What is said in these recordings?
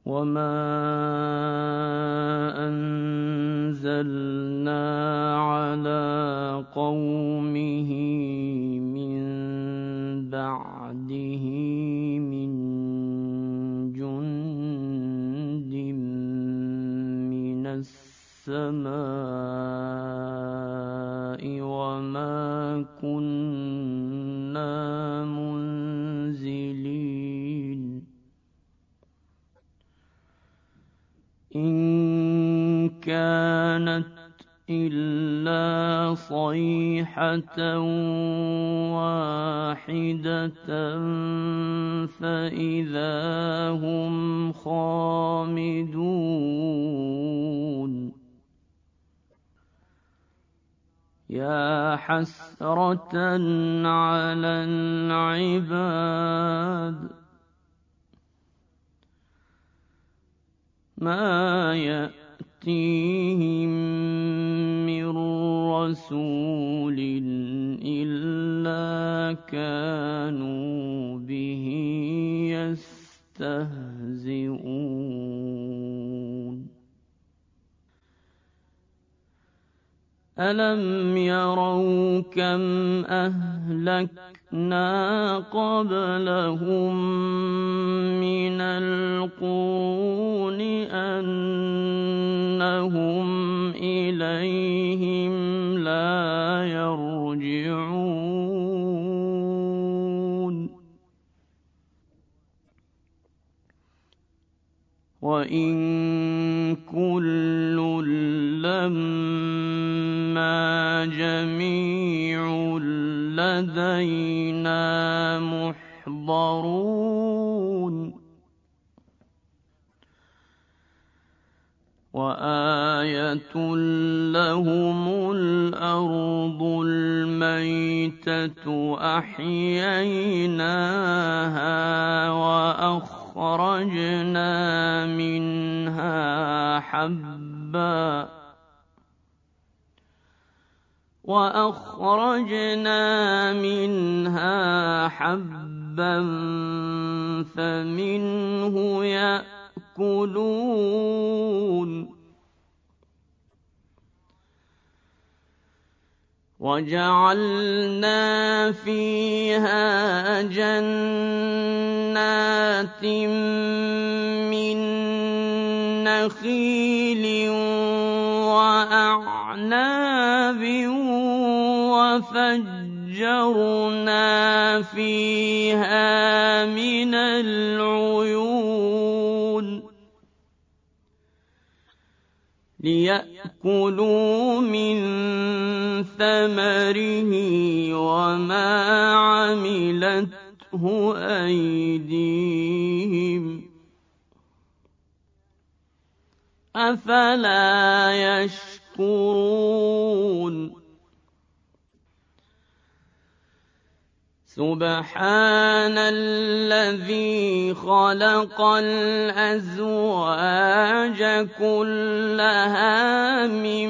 وما أنزلنا على قومه من بعده من جند من السماء وما كنا منزلين إن كانت إلا صيحة واحدة فإذا هم خامدون يا حسرة على العباد ما يأتيهم من رسول إلا كانوا به يستهزئون ألم يروا كم أهلكنا قبلهم من القرون أنهم إليهم لا يرجعون وإن كل لما جميع لدينا محضرون وآية لهم الأرض الميتة أحييناها وأخرجنا منها حبا فمنه يأكلون وجعلنا فيها جنات من نخيل وأعناب وفجرنا فيها من العيون ليأكلوا من ثمره وما عملته أيديهم أفلا يشكرون سبحان الذي خلق الأزواج كلها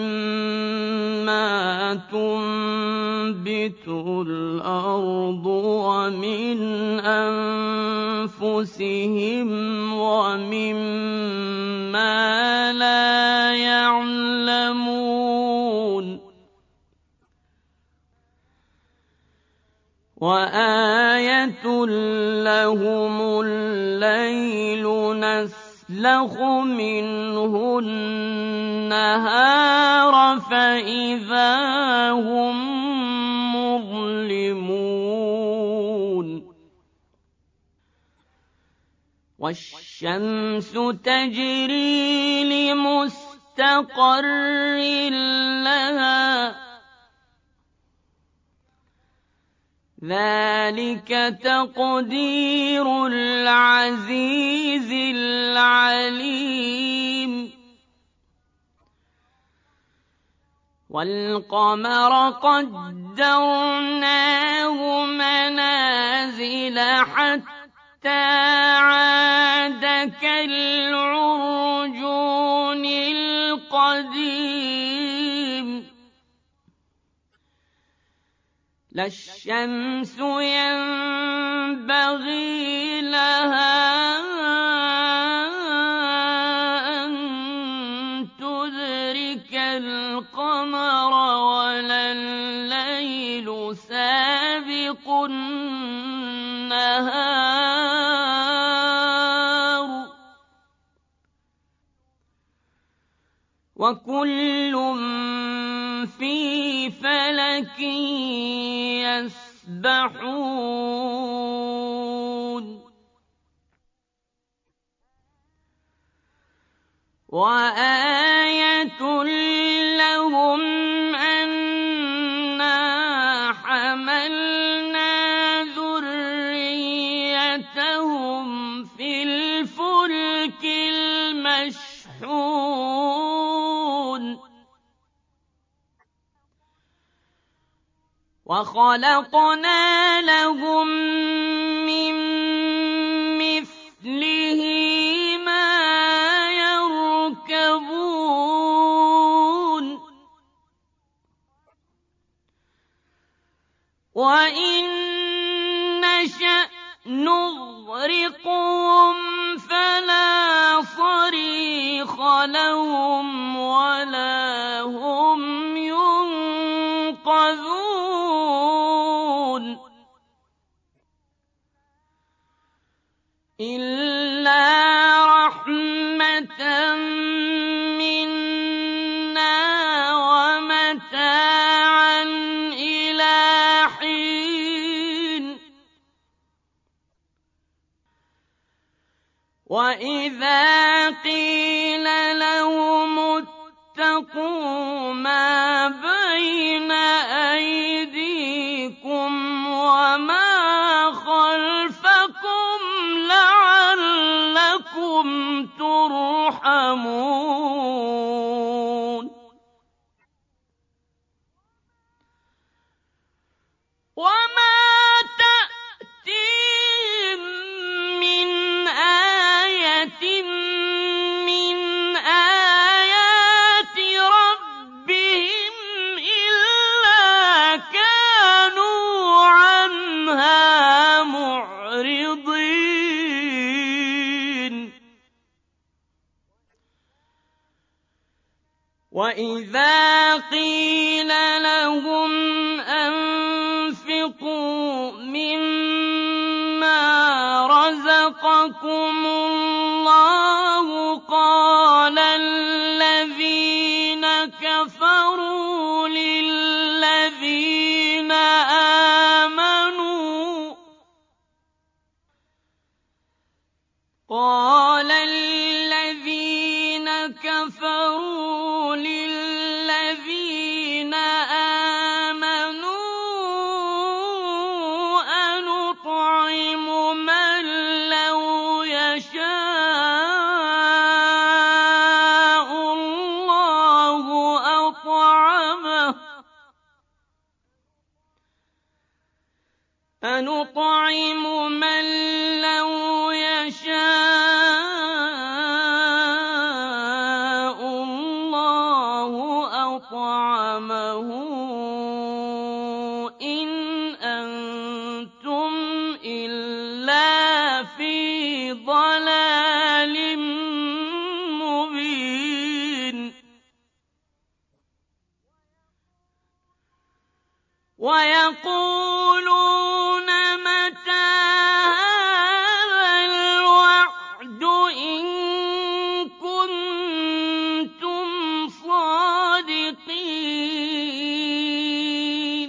مما تنبت الأرض ومن أنفسهم ومما لا يعلمون وآية لهم الليل نسلخ منه النهار فإذا هم مظلمون والشمس تجري لمستقر لها ذلك تقدير العزيز العليم والقمر قدرناه منازل حتى عاد كالعرجون القديم لا الشمس ينبغي لها وكل في فلك يسبحون وآية لهم أنا حملنا ذريتهم في الفلك المشحون وخلقنا لهم من مثله ما يركبون وإن نشأ نغرقهم فلا صريخ لهم ولا هم ينقذون إلا رحمة منا ومتاعا إلى حين وإذا قيل لهم اتقوا ما بين أيديكم وما خلفكم لعلكم ترحمون وما تأتيهم من آية من آيات ربهم إلا كانوا عنها معرضين وإذا قيل لهم أنفقوا مما رزقكم الله قال الذين كفروا للذين آمنوا أنطعم من لو يشاء الله أطعمه أنطعم من لو يشاء الله أطعمه إن أنتم إلا في ضلال مبين ويقولون متى هذا الوعد إن كنتم صادقين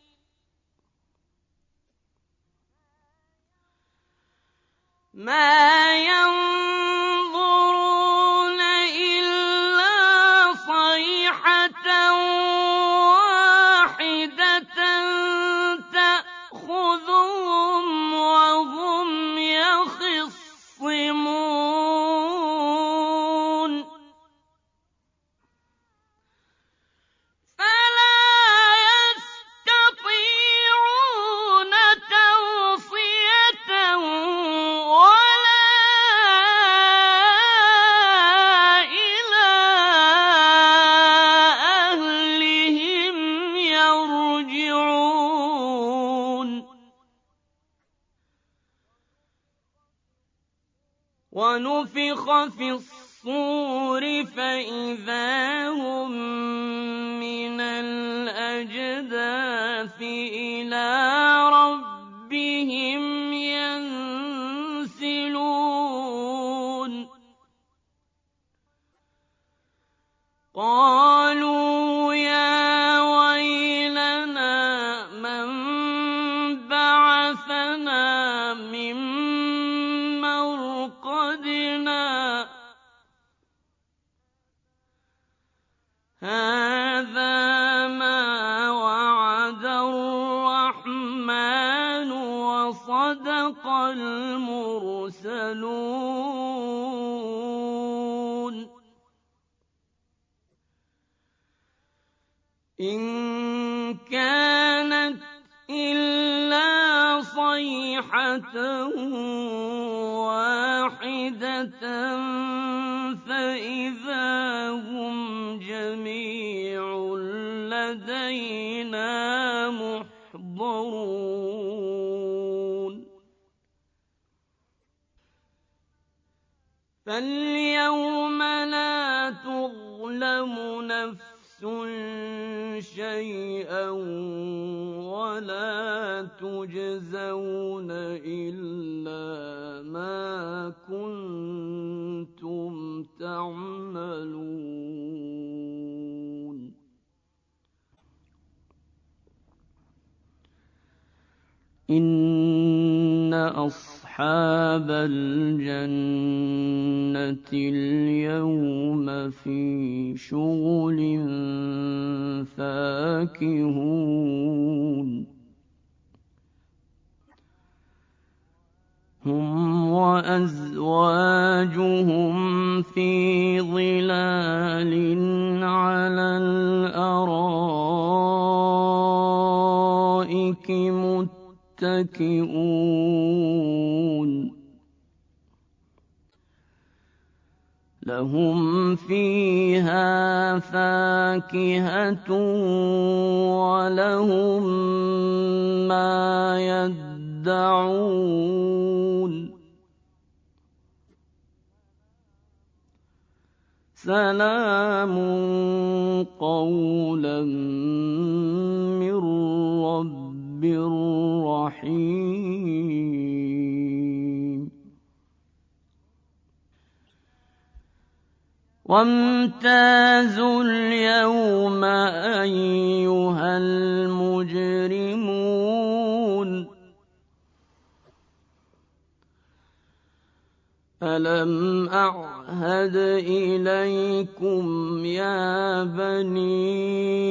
ما ينظرون إلا صيحة واحدة تأخذهم وهم يخصمون فلا يستطيعون توصية ولا إلى أهلهم يرجعون ونفخ في الصور فإذا هم من الأجداث إلى ربهم ينسلون تَعْمَلُونَ إِن كَانَتْ إِلَّا صَيْحَةً وَاحِدَةً فَإِذَا هُمْ جَمِيعٌ لَّدَيْنَا مُحْضَرُونَ فَالْيَوْمَ لَا تُظْلَمُ نَفْسٌ شَيْئًا وَلَا تُجْزَوْنَ إِلَّا مَا كُنتُمْ تَعْمَلُونَ إِنَّ أَصْحَابَ الْجَنَّةِ الْيَوْمَ فِي شُغُلٍ فَاكِهُونَ هُمْ وَأَزْوَاجُهُمْ فِي ظِلَالٍ عَلَى الْأَرَائِكِ مُتَّكِئُونَ لَهُمْ فِيهَا فَاكِهَةٌ وَلَهُم مَّا يَدَّعُونَ سَلَامٌ قَوْلًا مِّن رَّبٍّ رَّحِيمٍ وَامْتَازُوا الْيَوْمَ أَيُّهَا الْمُجْرِمُونَ أَلَمْ أَعْهَدْ إِلَيْكُمْ يَا بَنِي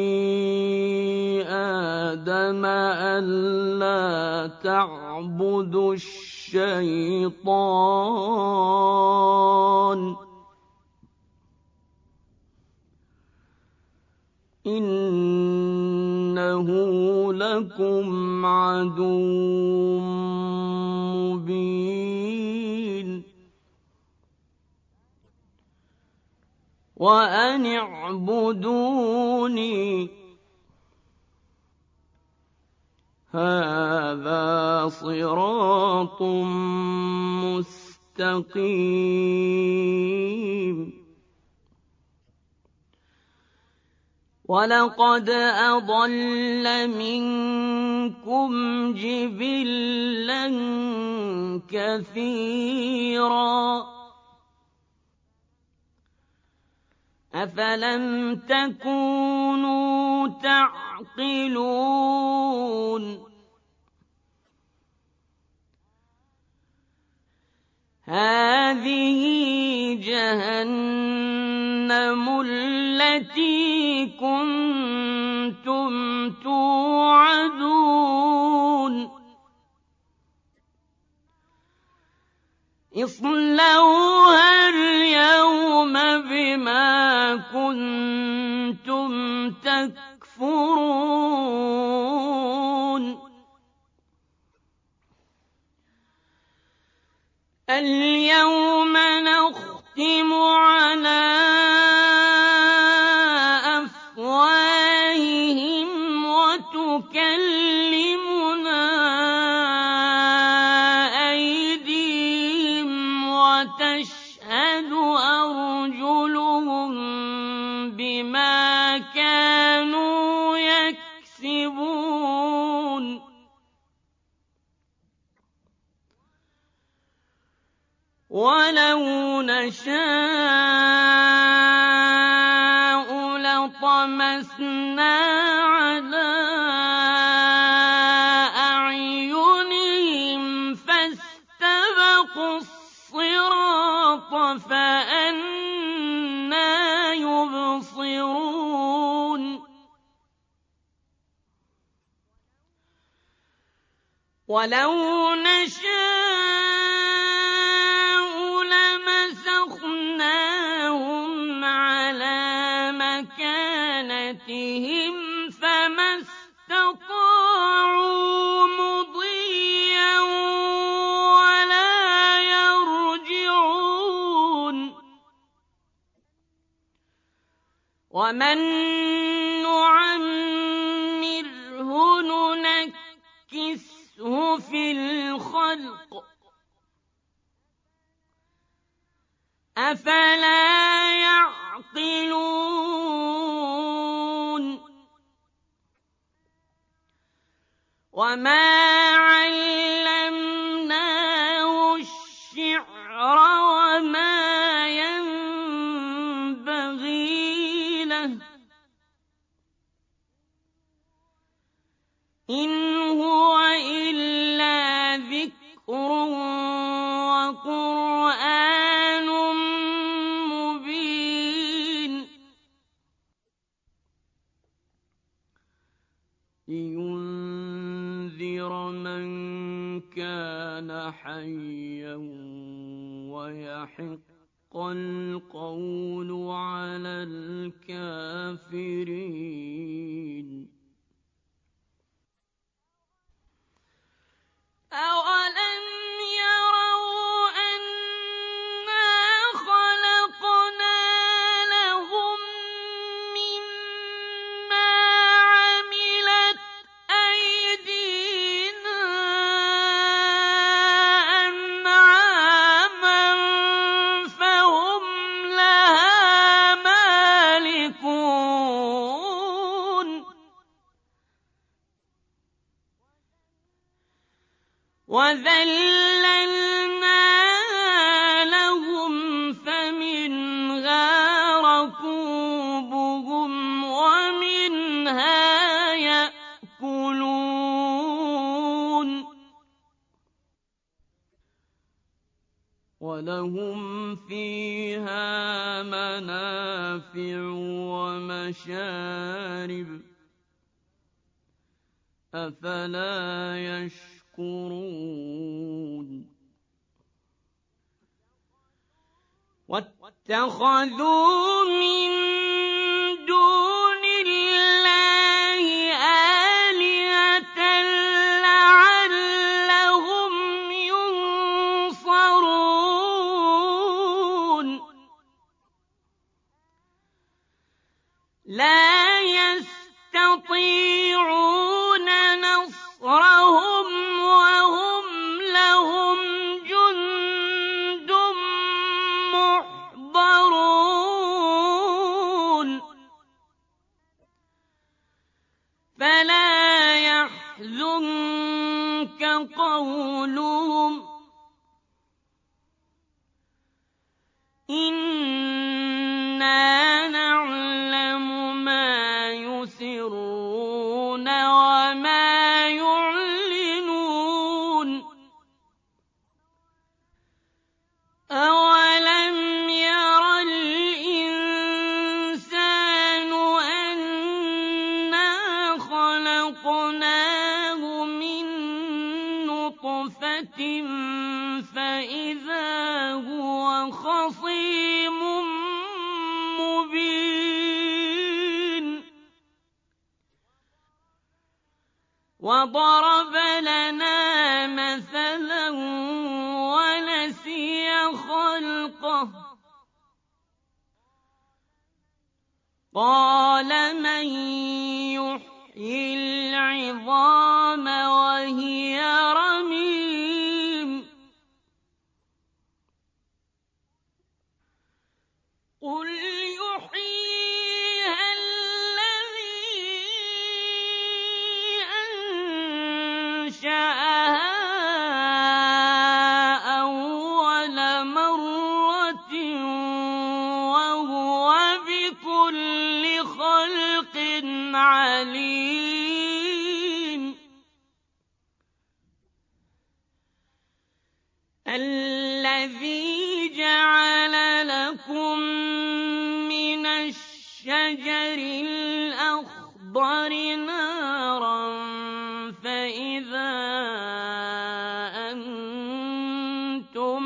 آدَمَ أَلَّا تَعْبُدُوا الشَّيْطَانَ إِنَّهُ لَكُمْ عَدُوٌّ مُّبِينٌ وَأَنِ اعْبُدُونِي هَٰذَا صِرَاطٌ مُّسْتَقِيمٌ وَلَقَدْ أَضَلَّ مِنكُمْ جِبِلًّا كَثِيرًا أَفَلَمْ تَكُونُوا تَعْقِلُونَ هَٰذِهِ جَهَنَّمُ الَّتِي كُنتُمْ تُوعَدُونَ اصْلَوْهَا الْيَوْمَ بِمَا كُنتُمْ تَكْفُرُونَ الْيَوْمَ نَخْتِمُ عَلَىٰ أَفْوَاهِهِمْ وَتُكَلِّمُنَا أَيْدِيهِمْ وَتَشْهَدُ أَرْجُلُهُم بِمَا كَانُوا يَكْسِبُونَ وَلَوْ نَشَاءُ لَطَمَسْنَا عَلَىٰ أَعْيُنِهِمْ فَاسْتَبَقُوا الصِّرَاطَ فَأَنَّىٰ يُبْصِرُونَ وَلَوْ نَشَاءُ بآياتهم فما استطاعوا مضيا ولا يرجعون ومن نعمره ننكسه في الخلق أفلا يعقلون وما علمناه الشعر وما ينبغي له إن هو إلا ذكر وقرآن مبين لينذر من كان حيا ويحق القول على الكافرين أولم يروا أنا خلقنا لهم مما عملت أيدينا أنعاما فهم لها مالكون وذللنا لهم فمنها ركوبهم ومنها يأكلون ولهم فيها منافع ومشارب أفلا يشكرون واتخذوا من دون الله آلهة لعلهم ينصرون لا يستطيعون نصرهم وهم لهم جند محضرون فلا يحزنك قولهم إنا نعلم ما يسرون وما يعلنون أولم ير الإنسان أنا خلقناه من نطفة فإذا هو خصيم مبين وضرب لنا مثلا ونسي خلقه قال من يحيي العظام وهي رميم قل يحييها الذي أنشأها أول مرة وهو بكل خلق عليم الذي جعل لكم من الشجر الأخضر نارا فإذا أنتم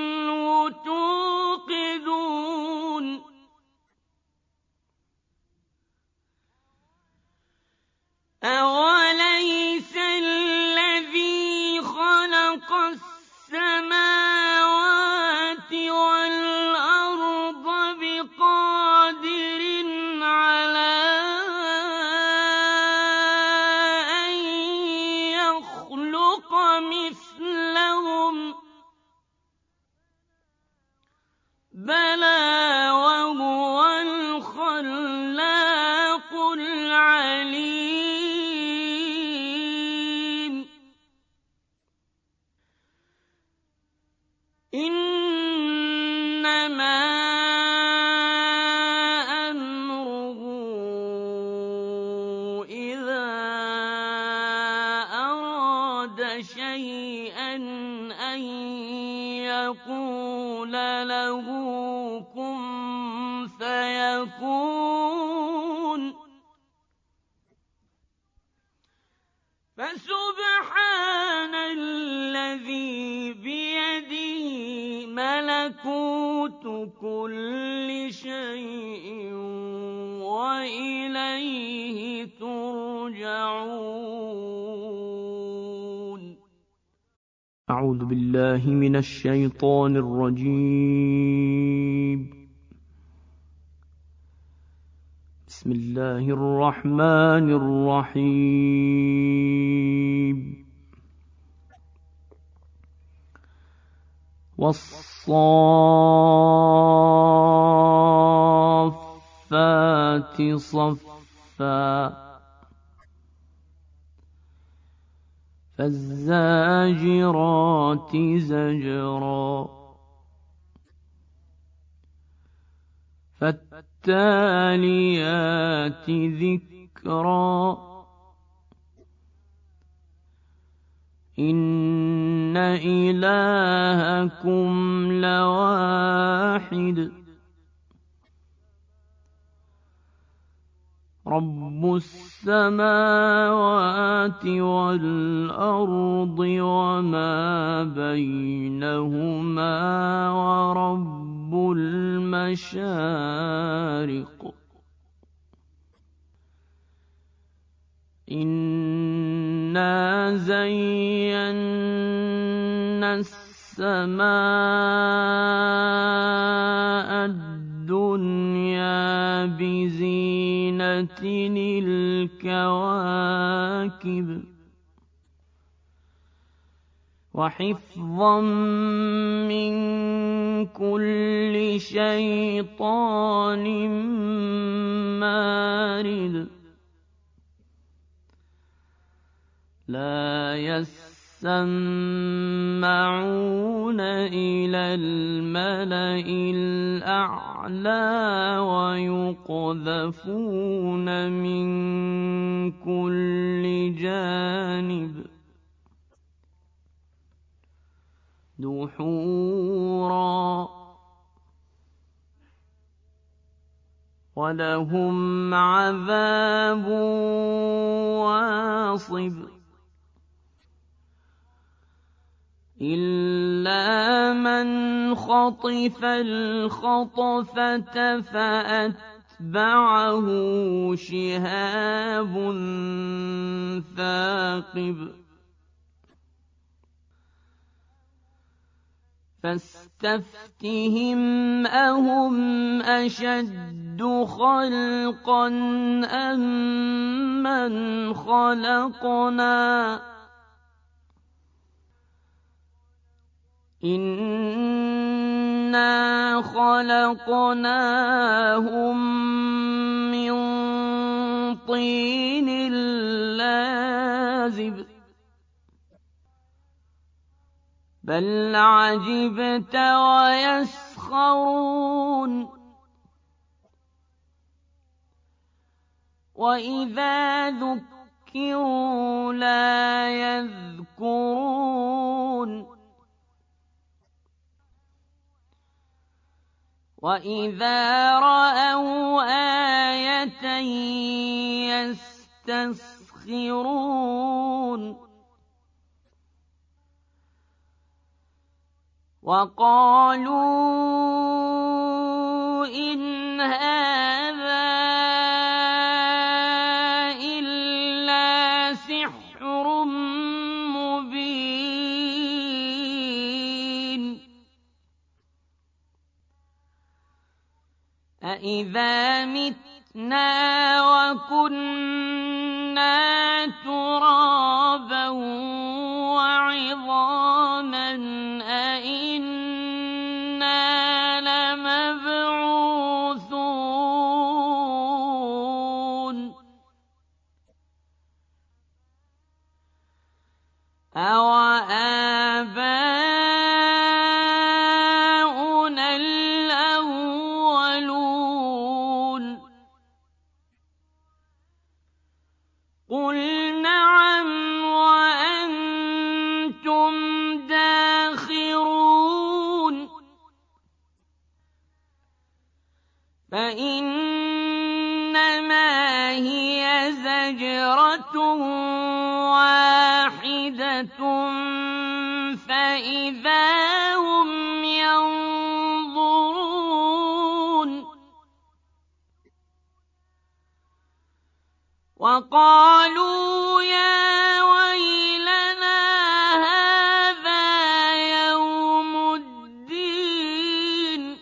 منه توقدون إنما أمره إذا أراد شيئا أن يقول له كن فيكون. فسبحان الذي بيده ملكوت كل شيء وإليه ترجعون. أعوذ بالله من الشيطان الرجيم. بسم الله الرحمن الرحيم. والصافات صفا فالزاجرات زجرا فالتاليات ذكرا إن إلهكم لواحد رب السماوات والأرض وما بينهما ورب المشارق. إنا زينا السماء الدنيا بزينة الكواكب وحفظا من كل شيطان مارد. لا يسمعون إلى الملأ الأعلى ويقذفون من كل جانب دحورا ولهم عذاب واصب إلا من خطف الخطفة فأتبعه شهاب ثاقب. فاستفتهم أهم أشد خلقا أم من خلقنا إنا خلقناهم من طين لازب بل عجبت ويسخرون وإذا ذكروا لا يذكرون وإذا رأوا آية يستسخرون وقالوا إن هذا إلا سحر مبين أإذا متنا وكنا ترابا وعظاما أإنا لمبعوثون أوآباؤنا الأولون فإنما هي زجرة واحدة فإذا هم ينظرون وقالوا يا ويلنا هذا يوم الدين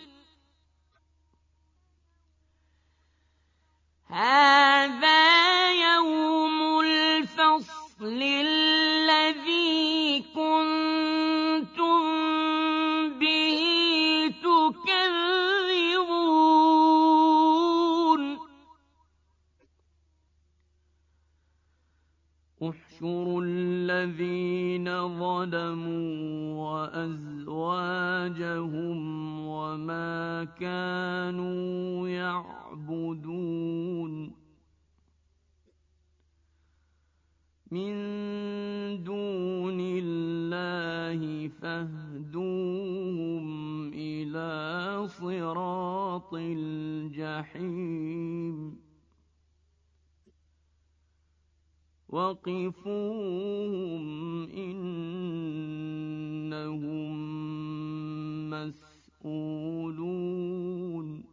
هذا يوم الفصل الذي كنتم به تكذبون احشروا الذين ظلموا وأزواجهم وما كانوا يعبدون من دون الله فاهدوهم إلى صراط الجحيم وقفوهم إنهم مسؤولون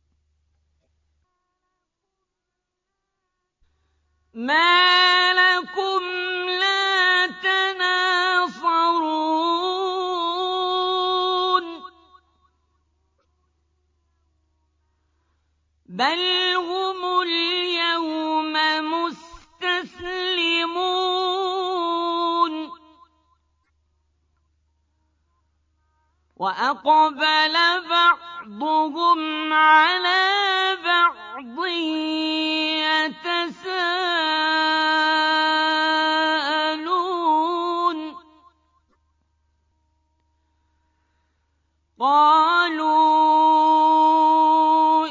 ما لكم لا تناصرون بل هم اليوم مستسلمون وأقبل بعضهم على بعض يتساءلون قالوا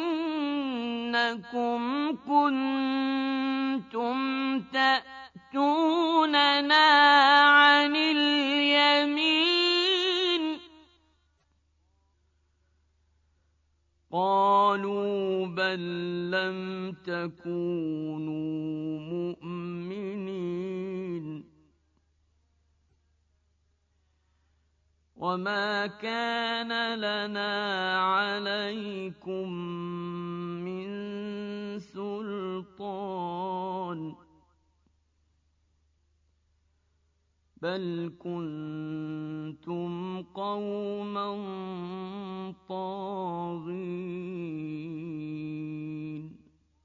إنكم كنتم تأتوننا عن اليمين قالوا بل لم تكونوا مؤمنين وما كان لنا عليكم من سلطان بل كنتم قوما طاغين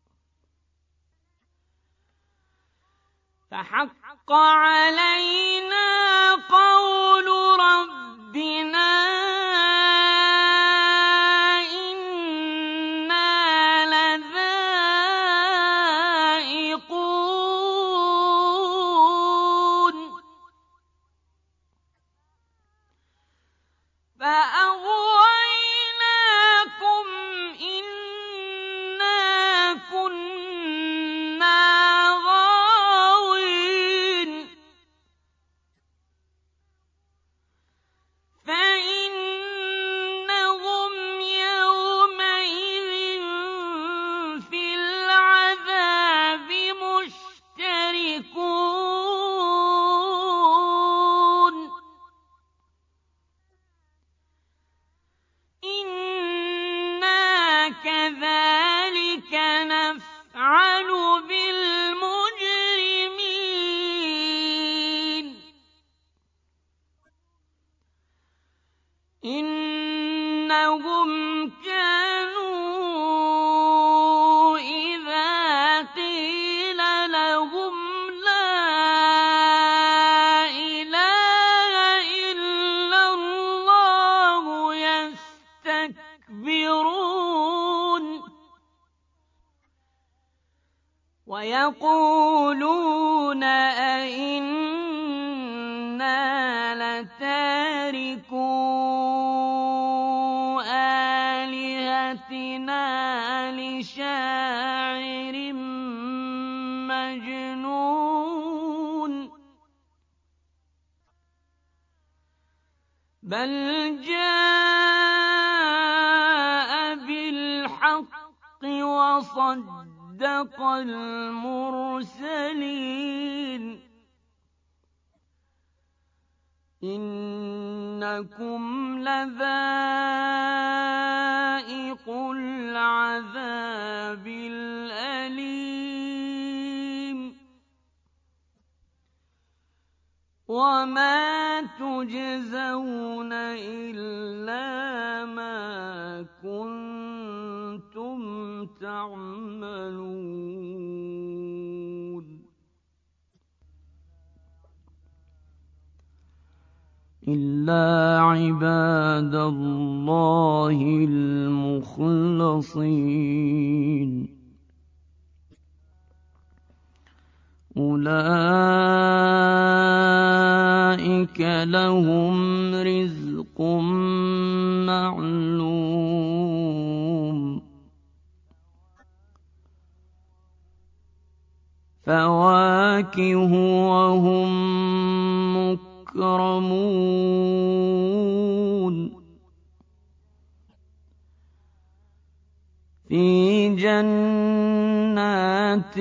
فحق علينا قول ربنا إنا لذائقون فأغويناكم إنا كنا غاوين فإنهم يومئذ في العذاب مشتركون إنا كذلك نفعل بالمجرمين إنهم كانوا إذا قيل لهم لا إله إلا الله يستكبرون ويقولون أئنا لتاركو آلهتنا لشاعر مجنون بل جاء بالحق وصدق المرسلين إنكم لذائق العذاب الأليم وما تجزون إلا ما كنتم تعملون إلا عباد الله المخلصين أولئك لهم رزق معلوم فواكه وهم مكرمون في جنات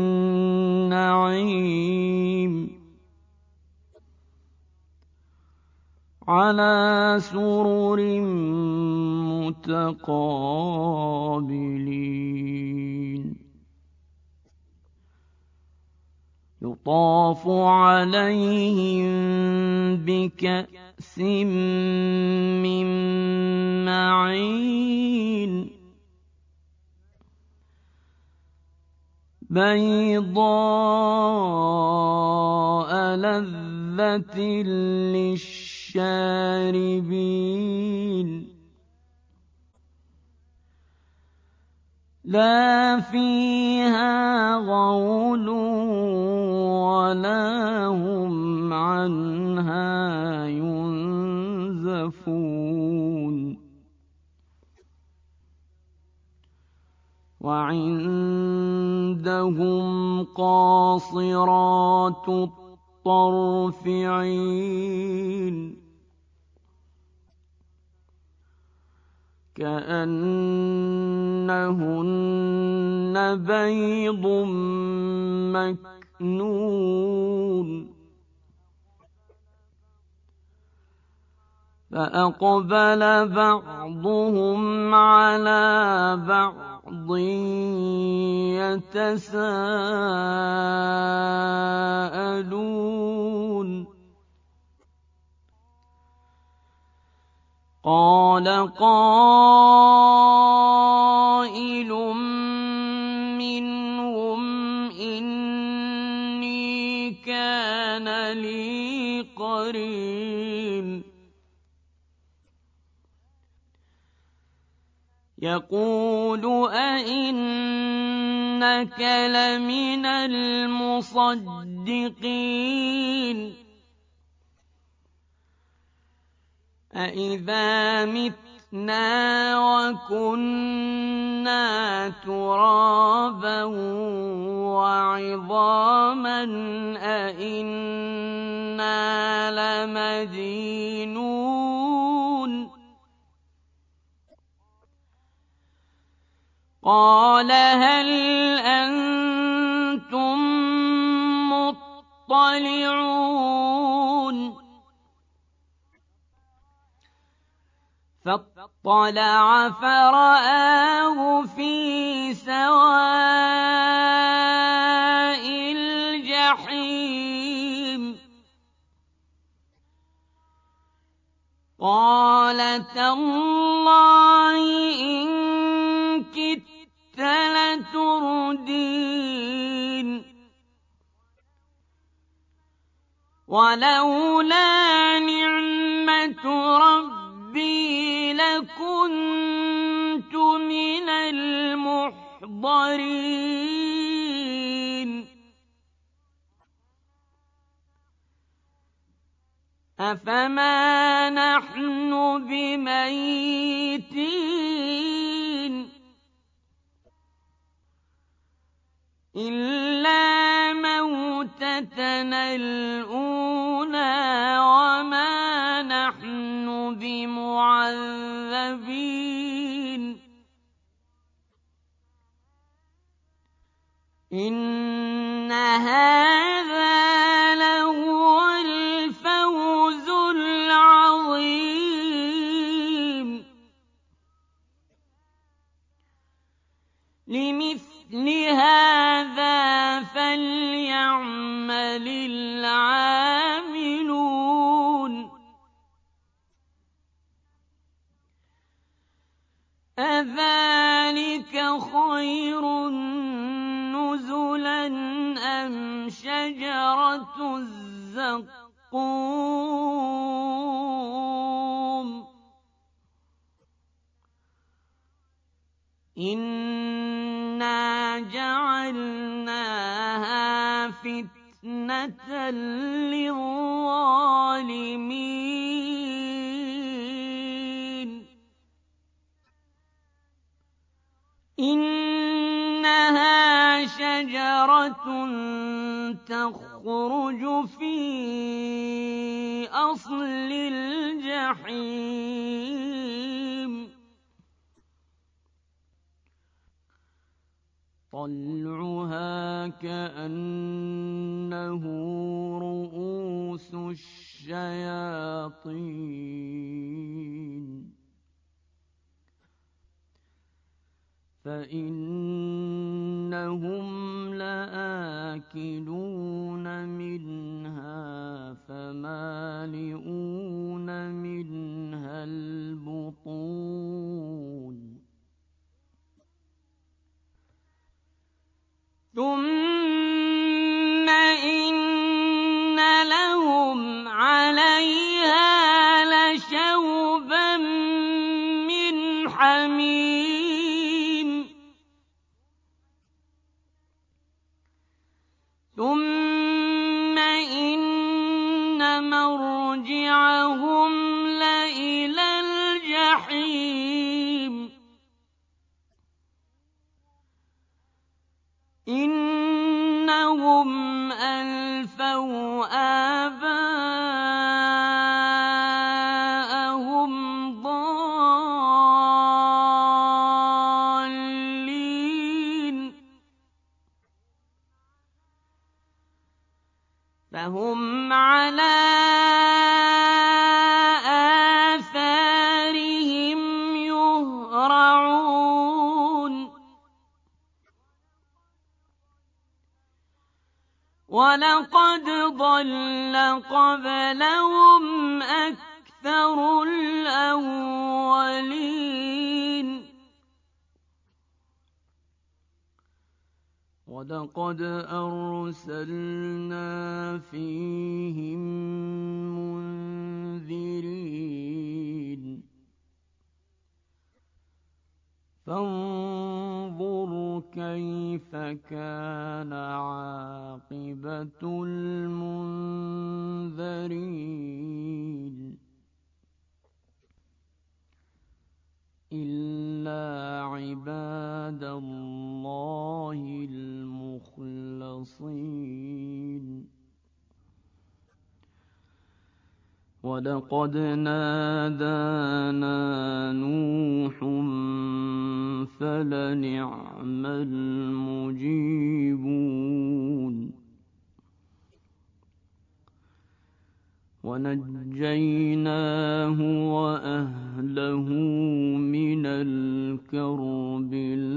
النعيم على سرر متقابلين يطاف عليهم بكأس من معين بيضاء لذة للشاربين لا فيها غول ولا هم عنها ينزفون وعندهم قاصرات الطرف عين كأنهن بيض مكنون فأقبل بعضهم على بعض يتساءلون قال قائل منهم إني كان لي قرين يقول أئنك لمن المصدقين أإذا متنا وكنا ترابا وعظاما أإنا لمدينون قال هل أنتم مطلعون فاطلع فرآه في سواء الجحيم قال تالله إن كدت لتردين ولولا نعمة ربي لكنت من المحضرين أفما نحن بميتين إلا موتتنا الأولى وما نحن بمعذبين إن هذا لهو الفوز العظيم لمثل هذا فليعمل العاملون أذلك خير نزلا أم شجرة الزقوم إنا جعلناها فتنة للظالمين إنها شجرة تخرج في أصل الجحيم طلعها كأنه رؤوس الشياطين فإنهم لآكلون منها فمالئون منها البطون ثم إن لهم عليها لشوبا من حميم ثم إن مرجعهم لإلى الجحيم إنهم ألفوا آباءهم ضالين فهم على آثارهم يهرعون ولقد ضل قبلهم أكثر الأولين ولقد أرسلنا فيهم منذرين فانظر كيف كان عاقبة المنذرين إلا عباد الله المخلصين ولقد نادانا نوح فلنعم المجيبون ونجيناه وأهله من الكرب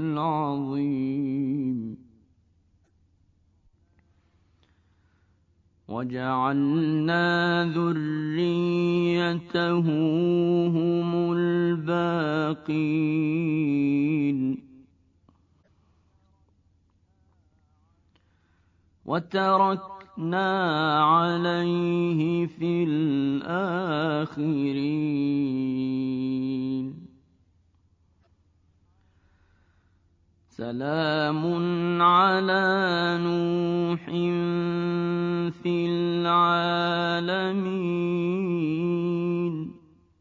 العظيم وجعلنا ذريته هم الباقين وتركنا عليه في الآخرين سلام على نوح في العالمين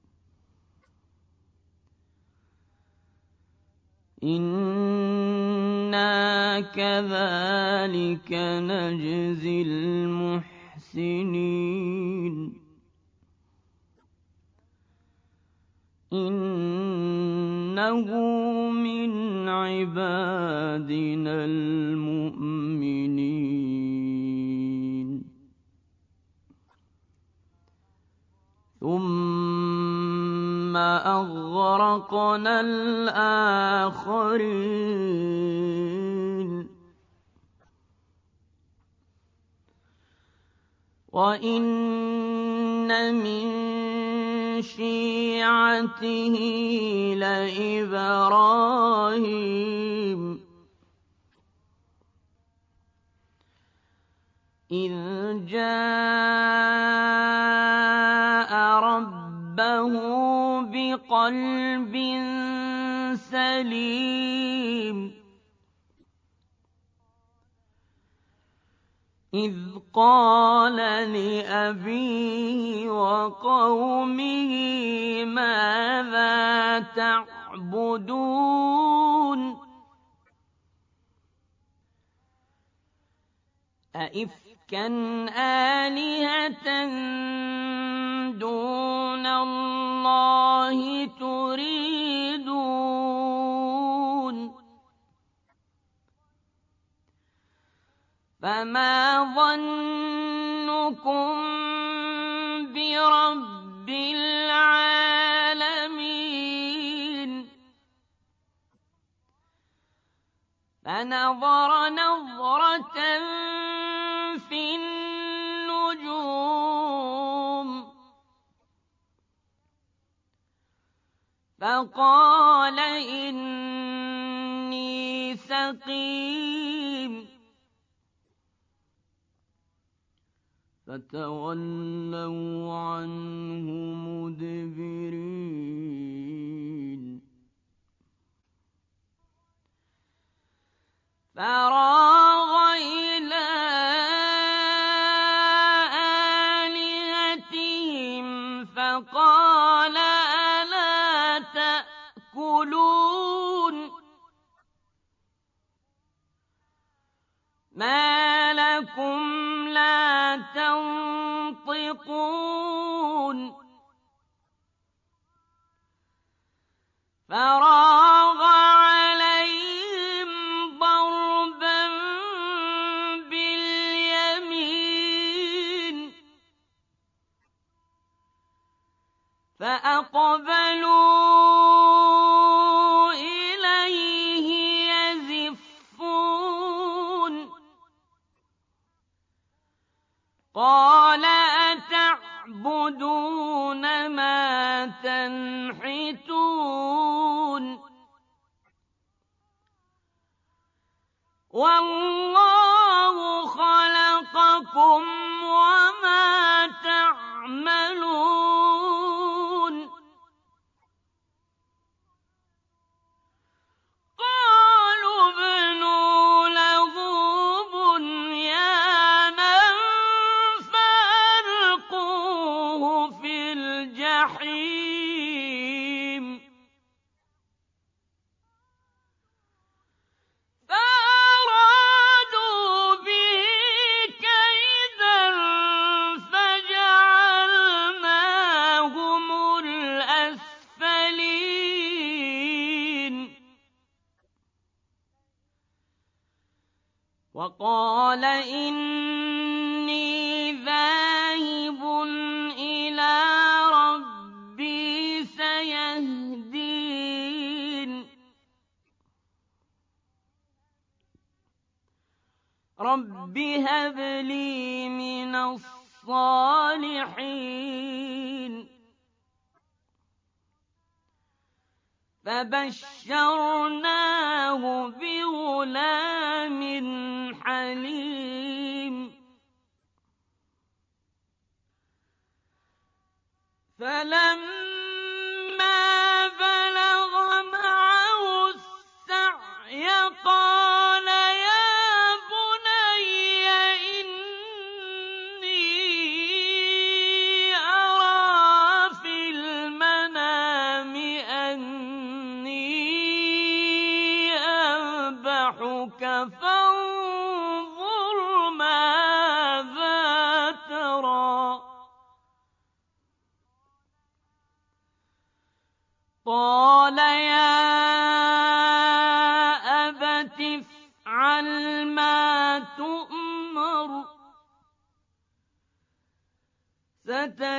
إنا كذلك نجزي المحسنين إنه من عبادنا المؤمنين ثم أغرقنا الآخرين وَإِنَّ مِن شِيعَتِهِ لَإِبْرَاهِيمَ إِذْ جَاءَ رَبَّهُ بِقَلْبٍ سَلِيمٍ إِذْ قَالَ لِأَبِيهِ وَقَوْمِهِ مَاذَا تَعْبُدُونَ أَئِفْكًا آلِهَةً دُونَ اللَّهِ تُرِيدُونَ فَمَا ظَنُّكُم بِرَبِّ الْعَالَمِينَ فَنَظَرَ نَظْرَةً فِي النُّجُومِ فَقَالَ إِنِّي سَقِيمٌ فَتَوَلَّوْا عَنْهُ مُدْبِرِينَ فَرَاغَ إِلَىٰ آلِهَتِهِمْ فَقَالَ أَلَا تَأْكُلُونَ مَا لَكُمْ لَا تَنطِقُونَ فَرَاغَ عَلَيْهِمْ ضَرْبًا بِالْيَمِينِ فَأَقْبَلُوا إِلَيْهِ يَزِفُّونَ قَالَ أَتَعْبُدُونَ مَا تَنْحِتُونَ وَاللَّهُ خَلَقَكُمْ وَمَا تَعْمَلُونَ قَالُوا ابْنُوا لَهُ بُنْيَانًا فَأَلْقُوهُ فِي الْجَحِيمِ فَأَرَادُوا بِهِ كَيْدًا فَجَعَلْنَاهُمُ الْأَسْفَلِينَ وَقَالَ إِنِّي ذَاهِبٌ إِلَىٰ رَبِّي سَيَهْدِينِ رَبِّ هَبْ لِي مِنَ الصَّالِحِينَ فَبَشَّرْنَاهُ بِغُلَامٍ حَلِيمٍ فَلَمَّا بَلَغَ مَعَهُ السَّعْيَ قَالَ يَا بُنَيَّ إِنِّي أَرَىٰ فِي الْمَنَامِ أَنِّي أَذْبَحُكَ فَانظُرْ مَاذَا تَرَىٰ قَالَ يَا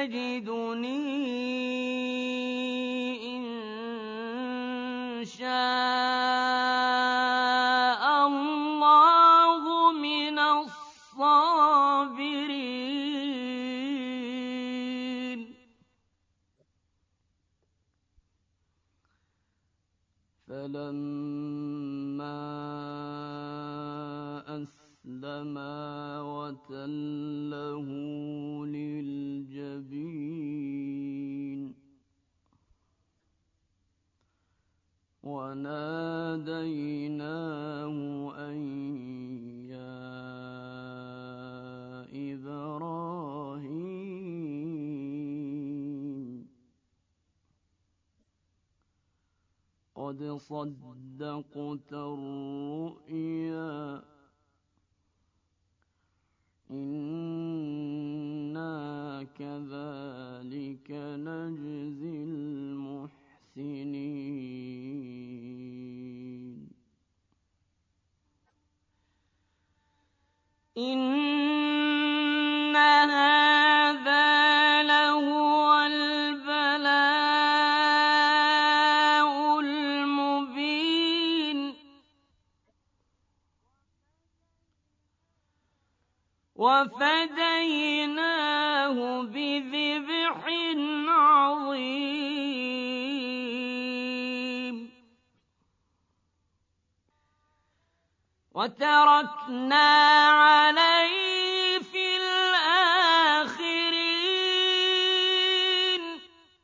ستجدني إن شاء الله من الصابرين. فلما أسلما وتله للجبين وناديناه أن يا إبراهيم قد صدقت الرؤيا إنا كذلك نجزي المحسنين. إن هذا لهو البلاء المبين. وفديناه بذبح عظيم وتركنا عليه في الآخرين.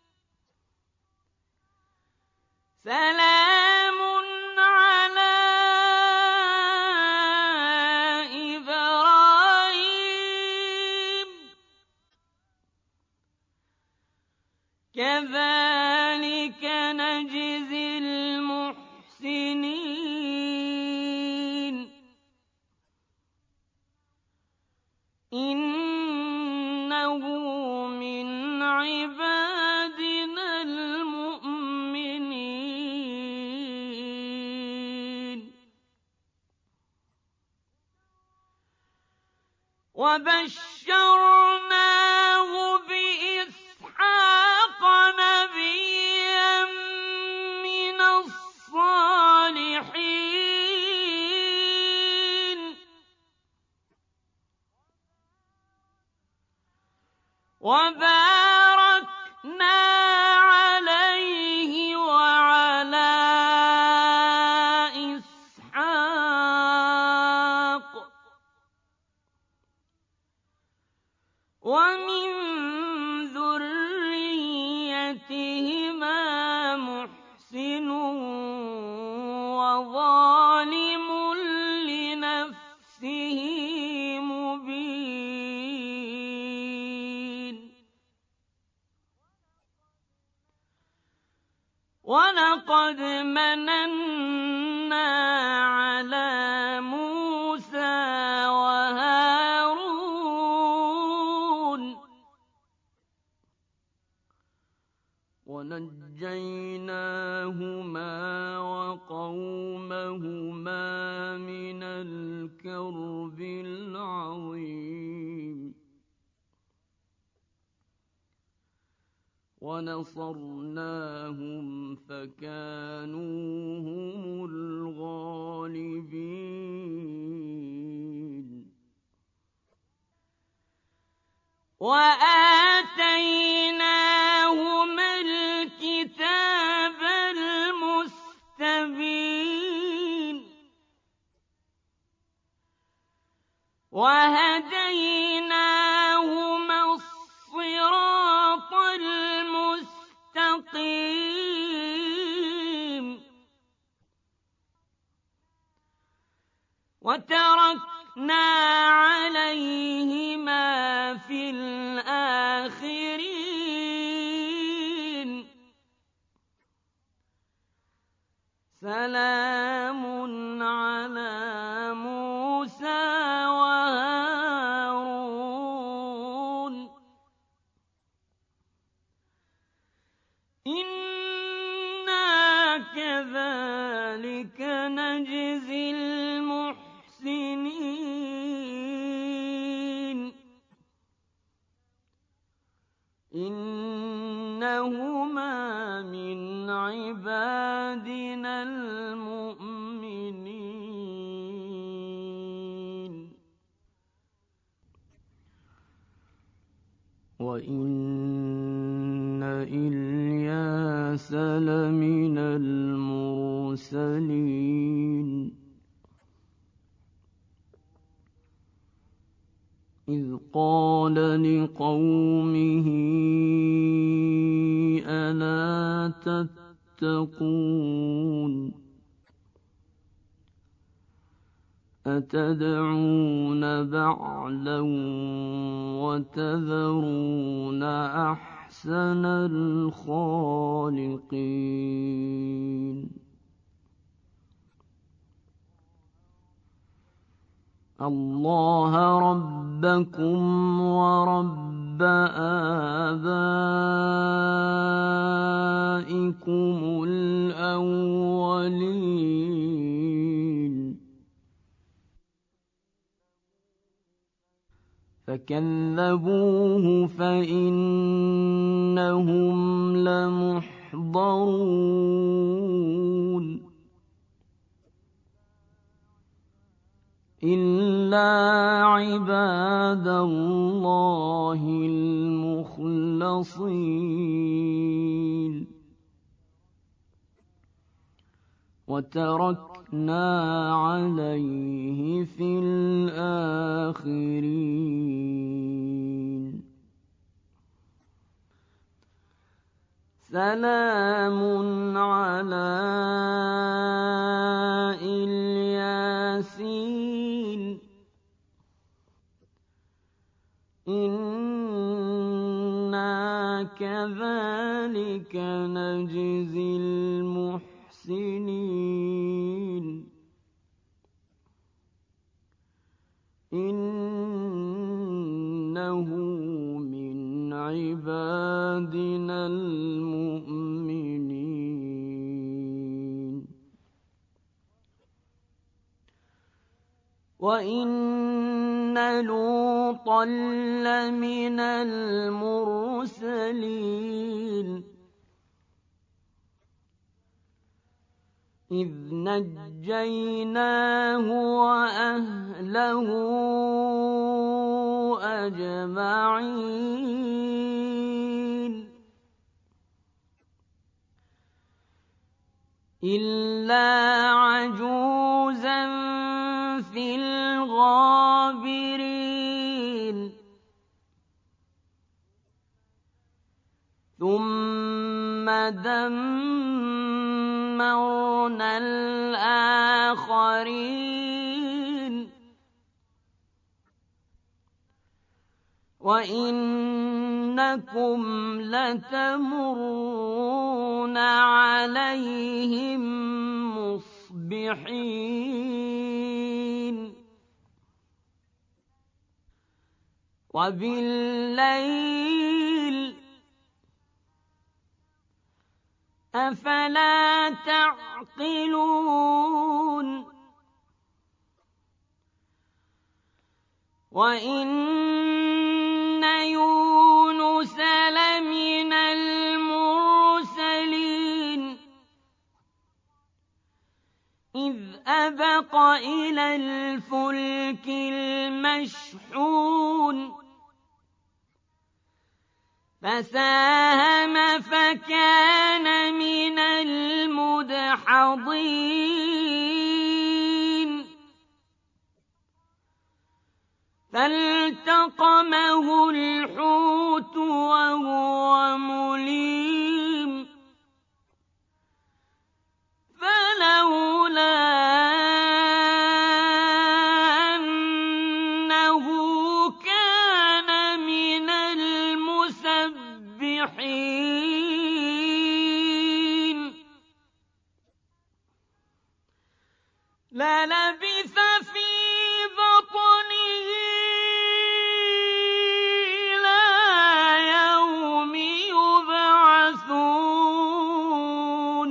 سلام على إبراهيم كذلك نجزي المحسنين. إنه من عبادنا المؤمنين. وبشرناه بإسحاق نبيا من الصالحين. وباركنا عليه وعلى إسحاق ومن ذريتهما محسن وظالم لنفسه مبين. ولقد مننا على موسى وهارون ونجيناهما وقومهما من الكرب العظيم. ونصرناهم فكانوا هم الغالبين. وآتيناهما الكتاب المستبين وهديناهما الصراط المستقيم. وتركنا عليهما في الآخرين. سلام على موسى وهارون إنا كذلك نجزي المحسنين. عبادنا المؤمنين وإن إلياس لمن المرسلين إذ قال لقومه ألا تتقون أتدعون بعلا وتذرون أحسن الخالقين الله ربكم ورب آبائكم الأولين فكذبوه فإنهم لمحضرون إلا عباد الله المخلصين وتركنا عليه في الآخرين سلام على الياسين إنا كذلك نجزي المحسنين إنه من عبادنا المؤمنين وإن لوطا لمن المرسلين إذ نجيناه وأهله أجمعين إلا عجوزا في الغابرين ثم دمرنا الآخرين وإنكم لتمرون عليهم مصبحين وبالليل أفلا تعقلون وإن يونس لمن المرسلين إذ أبق إلى الفلك المشحون فساهم فكان من المدحضين فالتقمه الحوت وهو مليم فلولا أنه كان من المسبحين للبث في بطنه إلى يوم يبعثون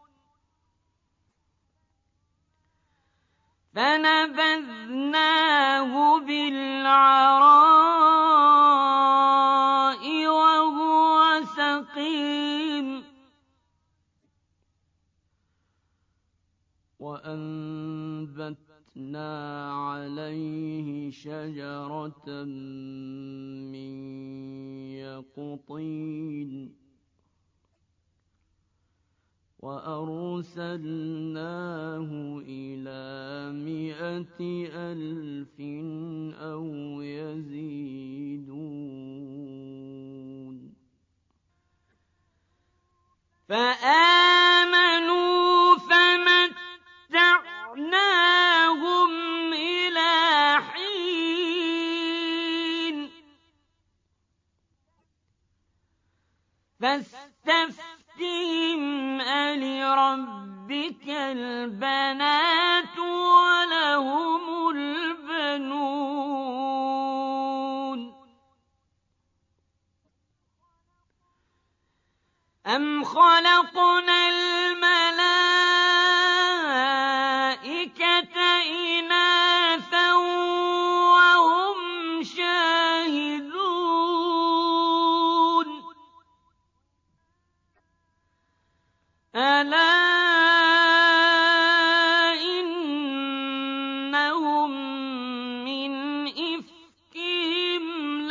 فنبذناه بالعراء وهو سقيم وأنبتنا عليه شجرة من يقطين وأرسلناه إلى 100,000 أو يزيدون فآمنوا فمتعناهم إلى حين فاستفتهم ألربك البنات ولهم البنون أم خلقنا الملائكة إناثا وهم شاهدون ألا إنهم من إفكهم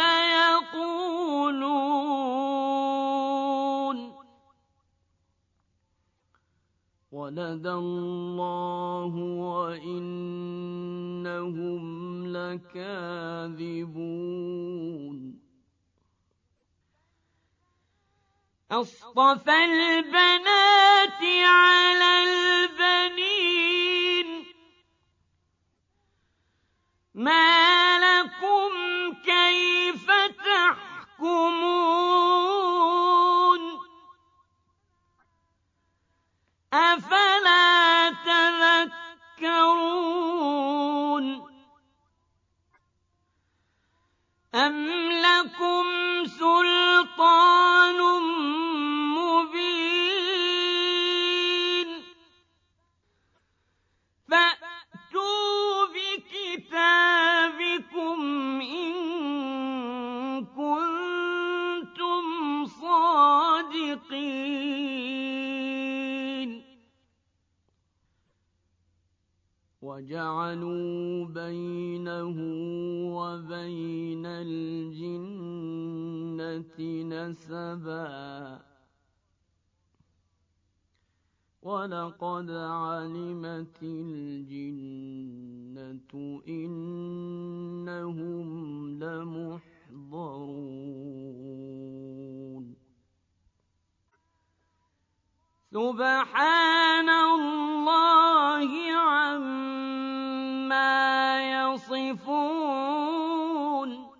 ليقولون ولد الله وإنهم لكاذبون أصطفى البنات على البنين ما لكم كيف تحكمون أفلا تذكرون أم لكم سلطان مبين فأتوا بكتابكم إن كنتم صادقين وجعلوا بينه وبين الجنة نسبا ولقد علمت الجنة إنهم لمحضرون سبحان الله عما يصفون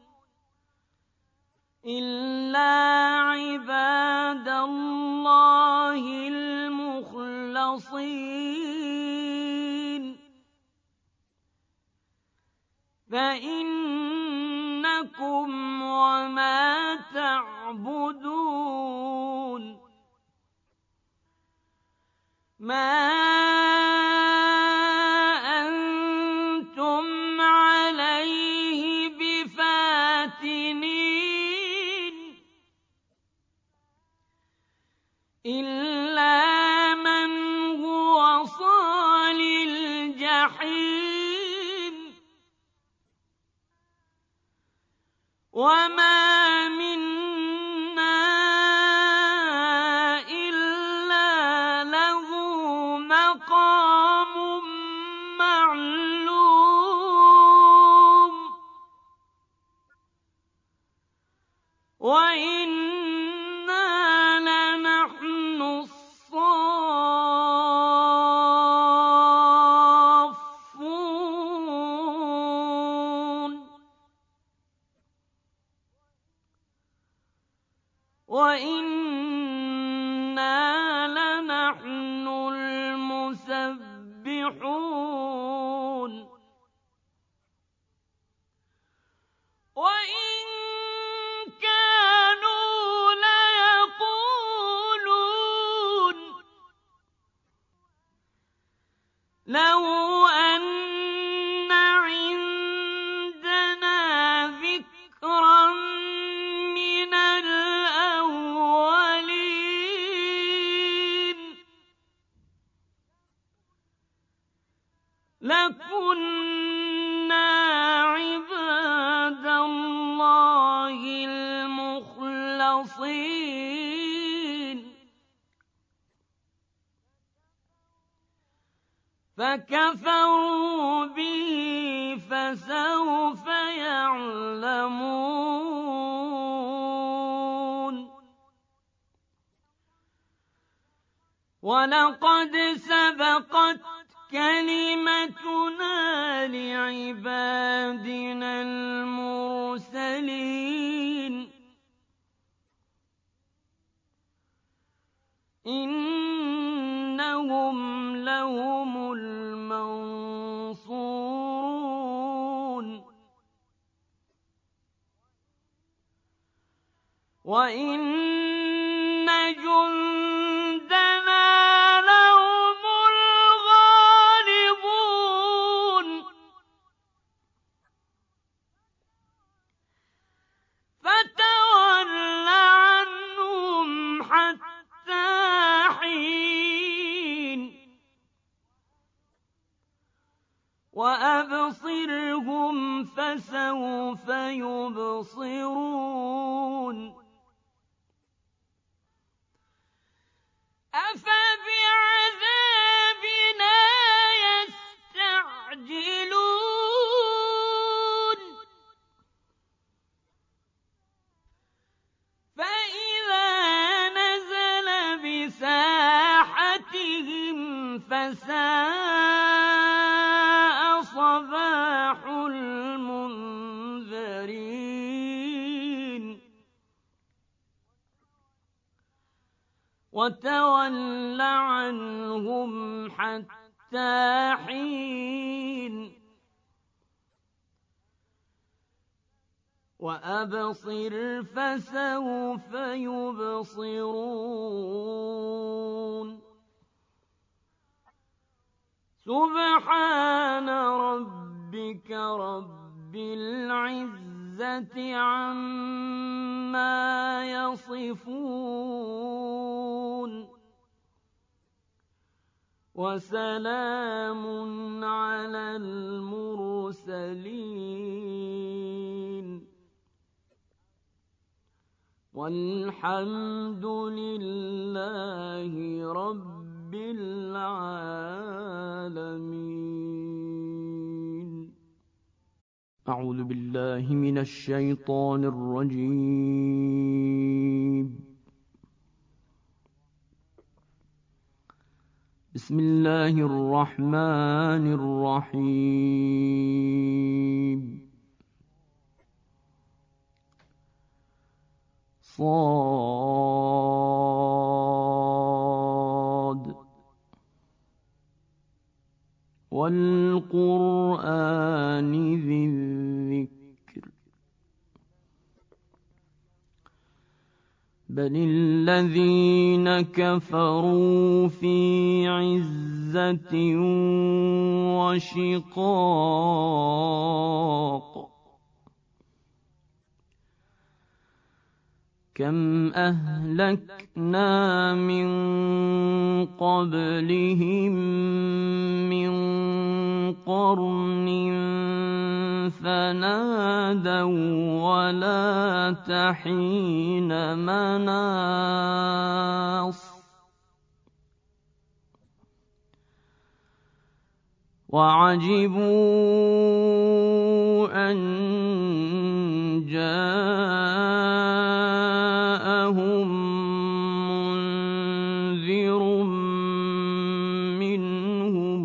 إلا عباد الله المخلصين فإنكم وما تعبدون ما أنتم عليه بفاتنين إلا من هو صال الجحيم وما منا إلا له مقام معلوم وإنا لنحن الصافون وإنا لنحن المسبحون وإن كانوا ليقولون لو أن عندنا ذكرا من الأولين لَكُنَّا عِبَادَ اللَّهِ الْمُخْلَصِينَ فَكَفَرُوا بِهِ فَسَوْفَ يَعْلَمُونَ وَلَقَدْ سَبَقَتْ كَلِمَتُنَا لِعِبَادِنَا الْمُرْسَلِينَ إِنَّهُمْ لَهُمُ الْمَنصُورُونَ وَإِنَّ جُندَنَا لَهُمُ الْغَالِبُونَ فَتَوَلَّ عَنْهُمْ حَتَّىٰ حِينٍ وَأَبْصِرْهُمْ فَسَوْفَ يُبْصِرُونَ أَفَبِعَذَابِنَا يَسْتَعْجِلُونَ فَإِذَا نَزَلَ بِسَاحَتِهِمْ فَسَاءَ صَبَاحُ الْمُنذَرِينَ وَتَوَلَّ عَنْهُمْ حَتَّىٰ حِينٍ وَأَبْصِرْ فَسَوْفَ يُبْصِرُونَ سُبْحَانَ رَبِّكَ رَبِّ الْعِزَّةِ عَمَّا يَصِفُونَ وَسَلَامٌ عَلَى الْمُرْسَلِينَ وَالْحَمْدُ لِلَّهِ رَبِّ الْعَالَمِينَ أعوذ بالله من الشيطان الرجيم بسم الله الرحمن الرحيم صاد وَالْقُرْآنِ ذِي الذِّكْرِ بَلِ الَّذِينَ كَفَرُوا فِي عِزَّةٍ وَشِقَاقٍ كَمْ أَهْلَكْنَا مِنْ قَبْلِهِمْ مِنْ قَرْنٍ فَنَادَوْا وَلَا تَحِينَ مَنَاصٍ وَعَجِبُوا أَنْ جَاءَهُم مُنذِرٌ مِّنْهُمْ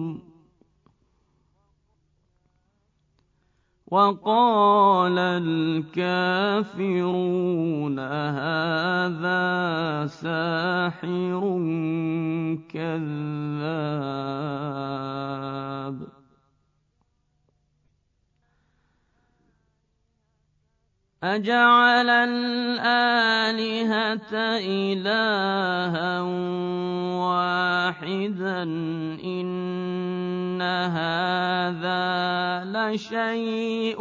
وَقَالَ الْكَافِرُونَ هَٰذَا سَاحِرٌ كَذَّابٌ أَجَعَلَ الْآلِهَةَ إِلَٰهًا وَاحِدًا إِنَّ هَٰذَا لَشَيْءٌ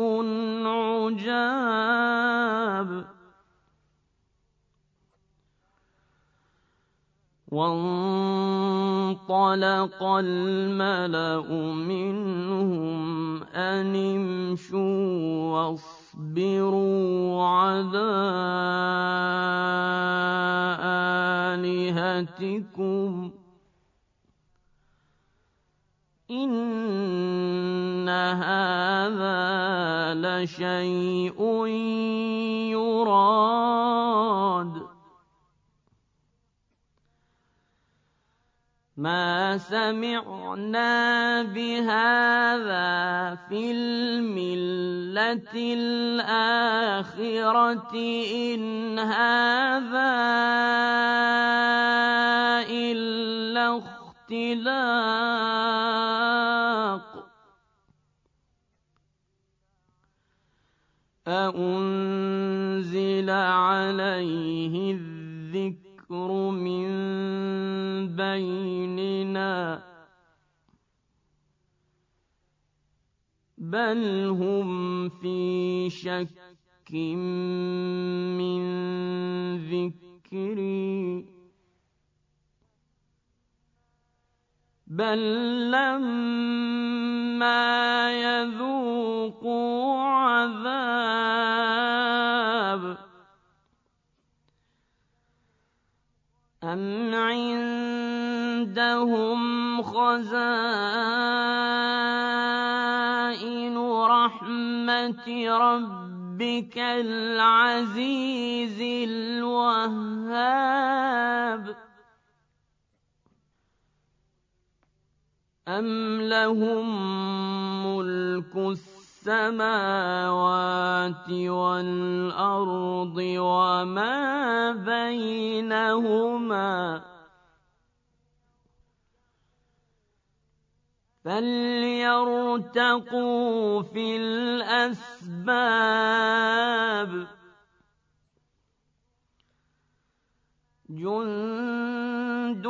عُجَابٌ وَانطَلَقُوا فانطلق الملأ منهم أن امشوا واصبروا على آلهتكم إن هذا لشيء يراد ما سمعنا بهذا في الملة الآخرة إن هذا إلا اختلاق أأنزل عليه الذكر من بيننا بل هم في شك من ذكري بل لما يذوقوا عذاب أم عندهم خزائن رحمة ربك العزيز الوهاب أم لهم ملك السماوات والأرض وما بينهما فليرتقوا في الأسباب جند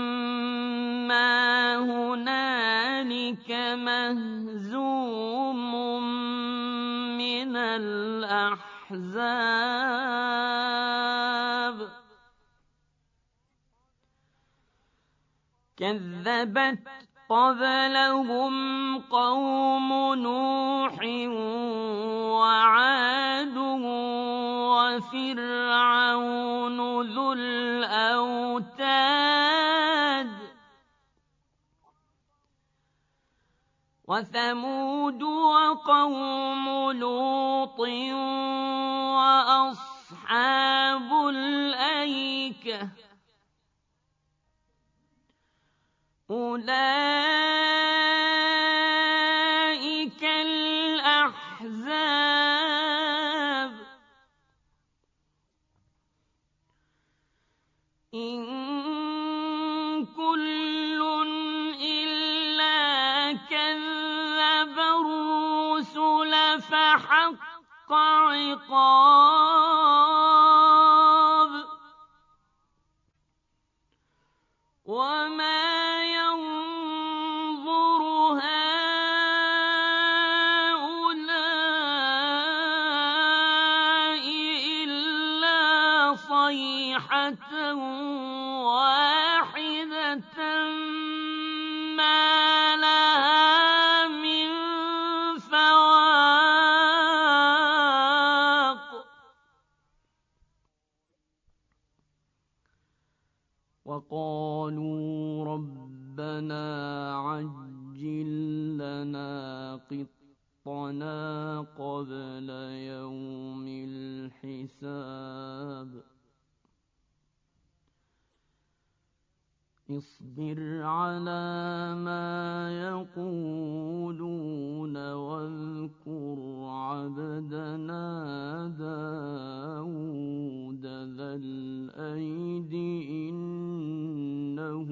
ما هنالك مهزوم من الأحزاب كذبت قبلهم قوم نوح وعاد وفرعون ذو الأوتاد وثمود وقوم لوط وأصحاب الأيكة أولئك الأحزاب إن كل إلا كذب الرسل فحق عقاب وما ينظر هؤلاء إلا صيحة واحدة ما لها من فواق وقالوا ربنا عجل لنا قطنا قبل يوم الحساب اصبر على ما يقولون واذكر عبدنا داود ذا الأيد إنه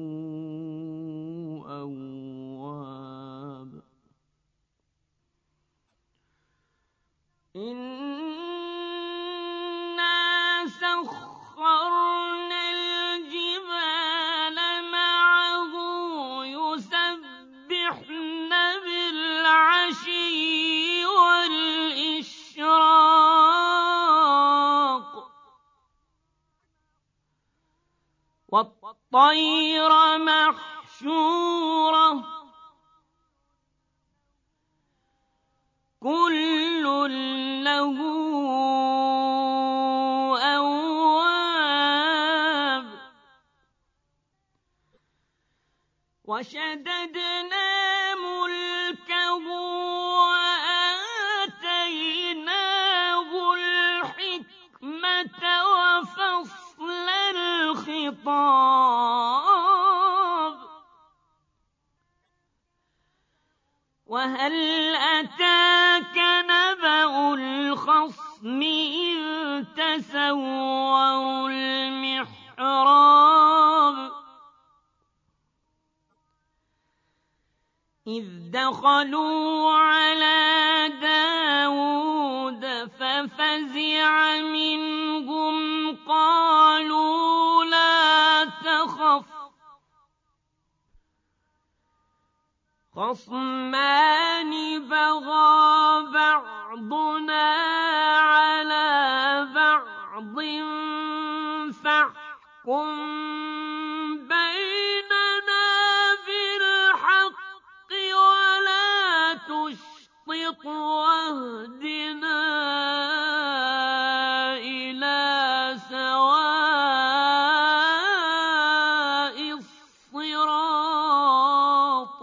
أواب إنا سخرنا الجبال معه يسبحن بالعشي والإشراق والطير محشورة كل له أواب وشددنا ملكه وآتيناه الحكمة وفصل الخطاب وهل أتاك نبأ الخصم إذ تسوروا المحراب إذ دخلوا على داود ففزع منهم قالوا لا تخف خصمان بغى بعضنا على بعض فاحكم بيننا بالحق ولا تشطط واهدنا إلى سواء الصراط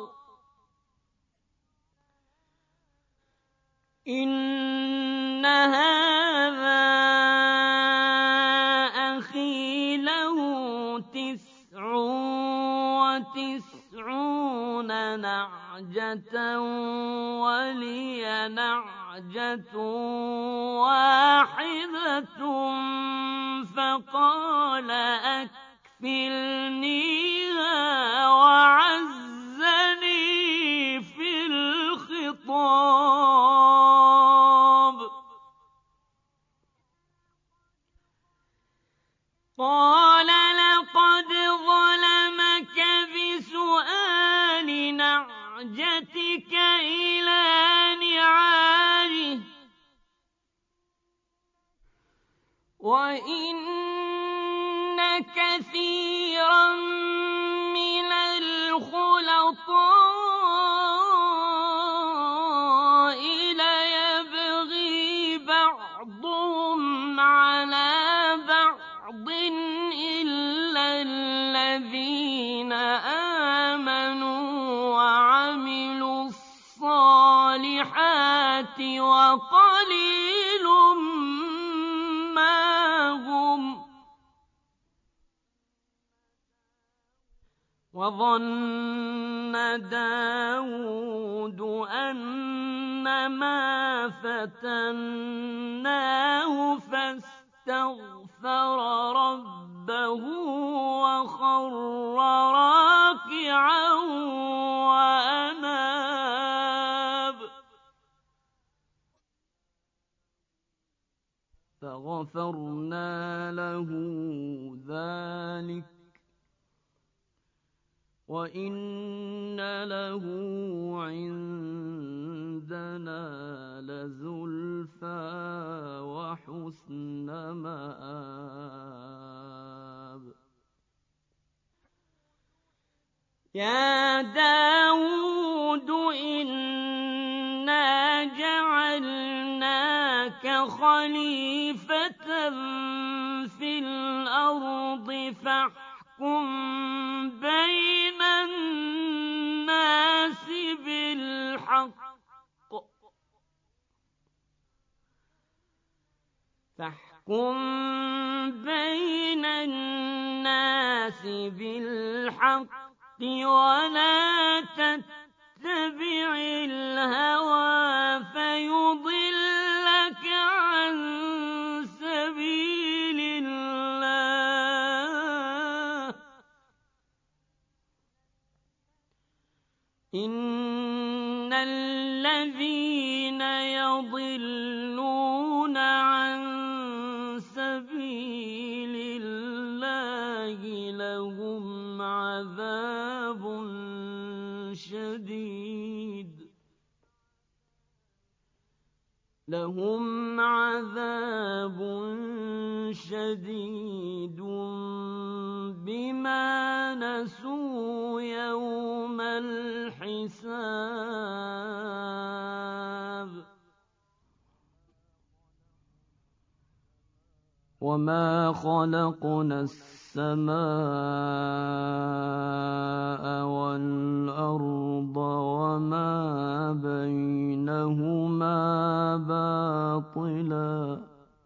إن هذا أخي له 99 نعجة ولي نعجة واحدة فقال أكفلنيها وعزني في الخطاب قال لقد ظلمك بسؤال نعجتك إلى نعاجه وإن كثيرا من الخلطاء ليبغي بعضهم على بعض إلا الذين آمنوا وعملوا الصالحات وقليل ما هم وظن داود أنما فتناه فاستغفر ربه وخر راكعا وأناب فغفرنا له ذلك وإن له عندنا لزلفى وحسن مآب يا داود إنا جعلناك خليفة في الأرض فاحكم بين الناس بالحق ولا تتبع الهوى فيضلك عن سبيل الله إن الذين يضلون عن سبيل الله لهم عذاب شديد لهم عذاب شديد بما نسوا يوم الحساب وما خلقنا السماء والأرض وما بينهما باطلا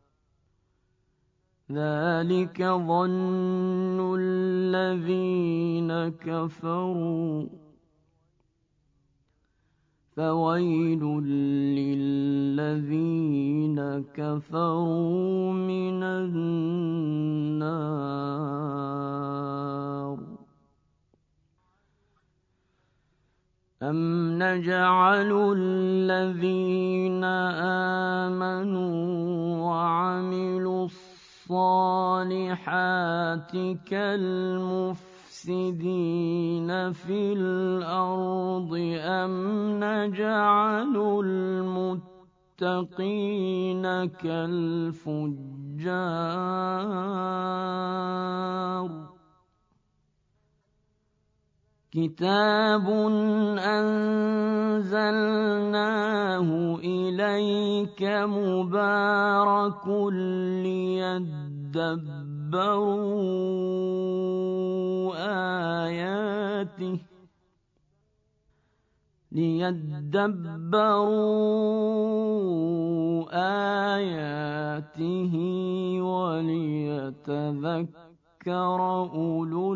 ذلك ظن الذين كفروا فويل للذين كفروا من النار أم نجعل الذين آمنوا وعملوا الصالحات كالمفسدين في الأرض أم نجعل المتقين كالفجار كتاب أنزلناه إليك مبارك ليدبروا آياته وليتذكر أولو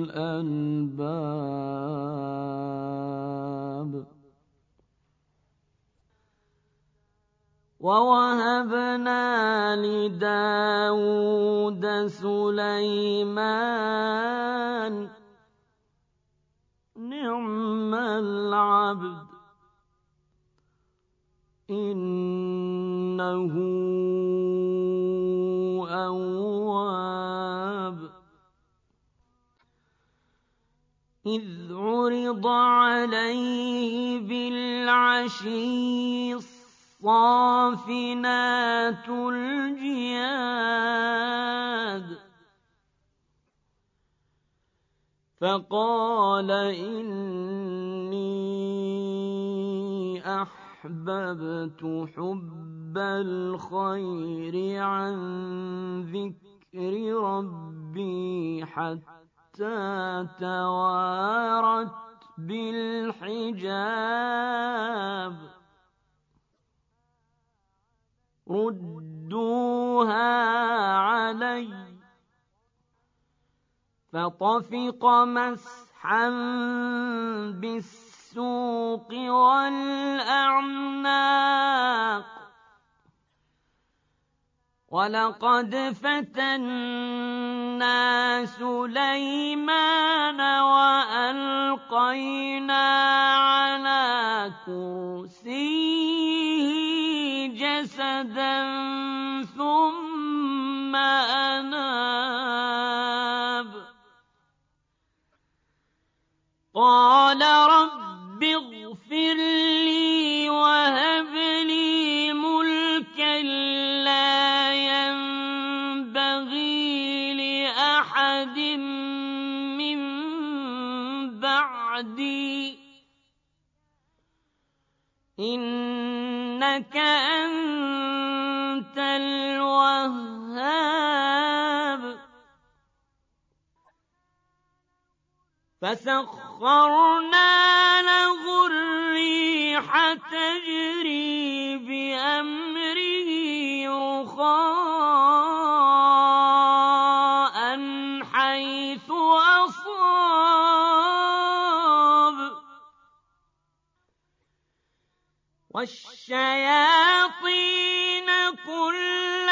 الألباب ووهبنا لداود سليمان نعم العبد إنه أواب إذ عرض عليه بالعشي الصافنات الجياد فقال إني أحببت حب الخير عن ذكر ربي حتى توارت بالحجاب ردوها علي فطفق مسحا بالسوق والأعناق ولقد فتنا سليمان وألقينا على كرسيه جسدا ثم أناب قال رب اغفر لي وهب لي ملكا لا ينبغي لأحد من بعدي إنك أنت الوهاب فسخرنا له الريح تجري بأمره رخاء حيث أصاب والشياطين كل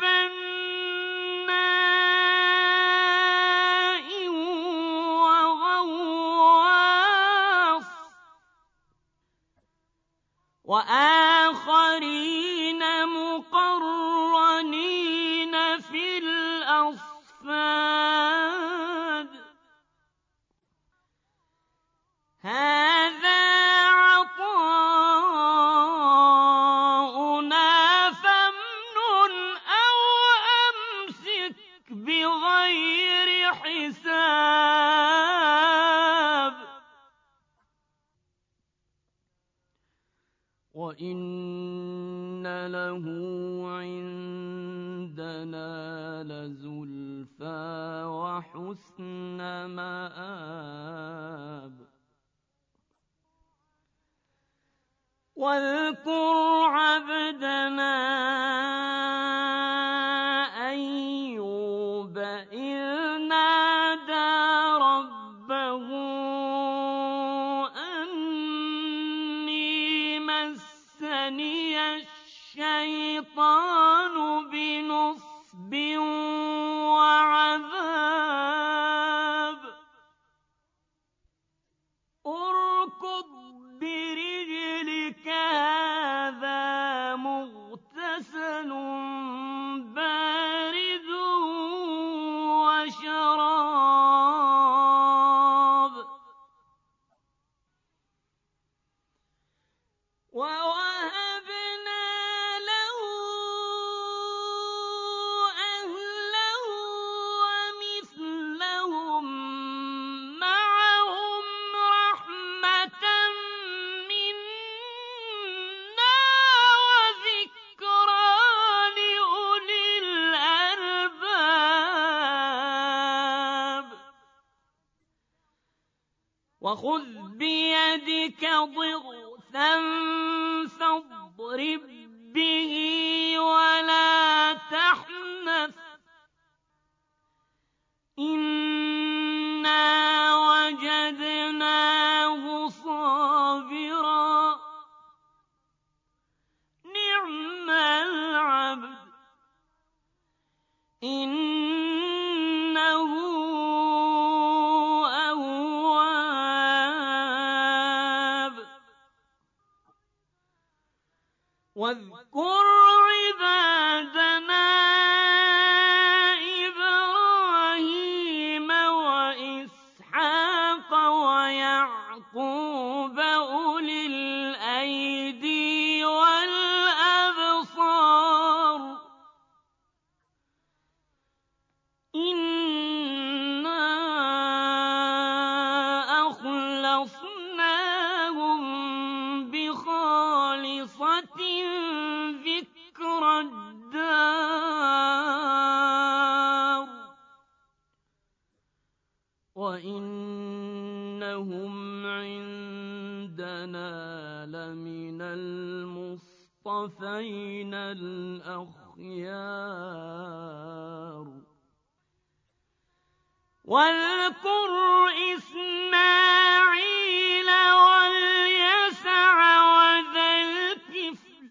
بناء وغواص وآخرين مقرنين في الأصفاد هذا عطاؤنا وَإِنَّ لَهُ عِندَنَا لَزُلْفَىٰ وَحُسْنَ مَآبٍ واذكر عبدنا أيوب إذ نادى ربه أني مسني الشيطان بنصب وعذاب اركض برجلك هذا مغتسل بارد وشراب ووهبنا له أهله ومثلهم معهم رحمة منا وذكرى لأولي الألباب وخذ بيدك ضغثا فاضرب به ولا تحنث إنا وجدناه صابرا نعم العبد إنه أواب واذكر عبادنا إبراهيم وإسحاق ويعقوب أولي الأيدي والأبصار إنا أخلصناهم بخالصة ذكر الدار وإنهم عندنا لمن المصطفين الأخيار واذكر إسماعيل واليسع وذا الكفل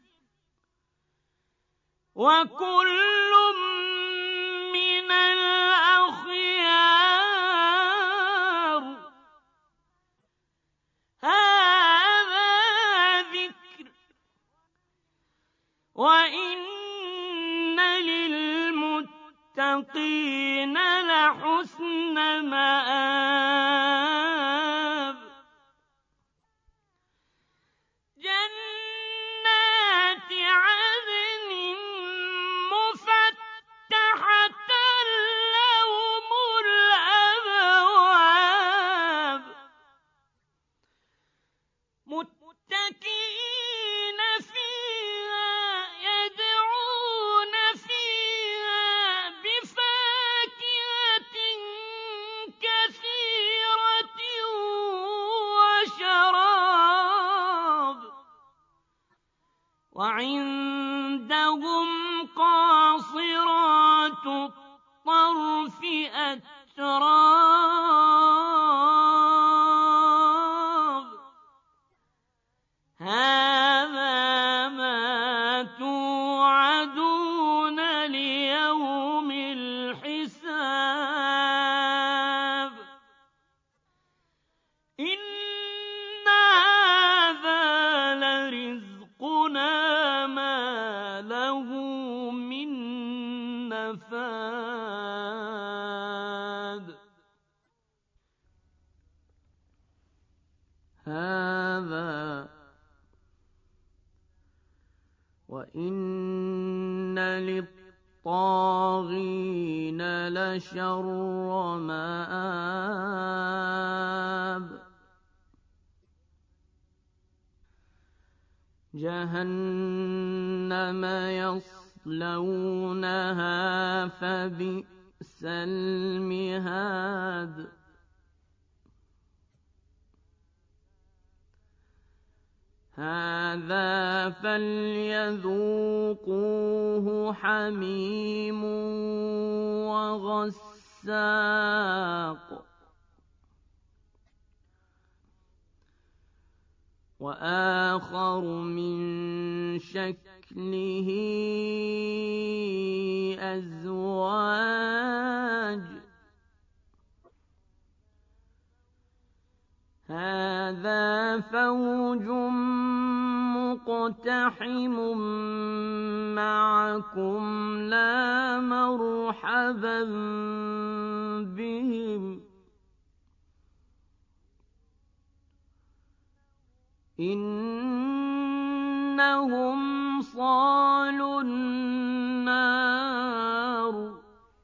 وكل من الأخيار هذا ذكر وإن للمتقين لحسن مآب جنات عدن مفتحة لهم الأبواب متكئين فيها يدعون فيها بفاكهة كثيرة وشراب وعندهم قاصرات الطرف أتراب هذا ما توعدون ليوم الحساب إن هذا لرزقنا ما له من نفاد هذا وإن للطاغين لشر مآب جهنم يصلونها فبئس المهاد هذا فليذوقوه حميم وغساق وآخر من شكله أزواج هذا فوج مقتحم معكم لا مرحبا بهم إنهم صالوا النار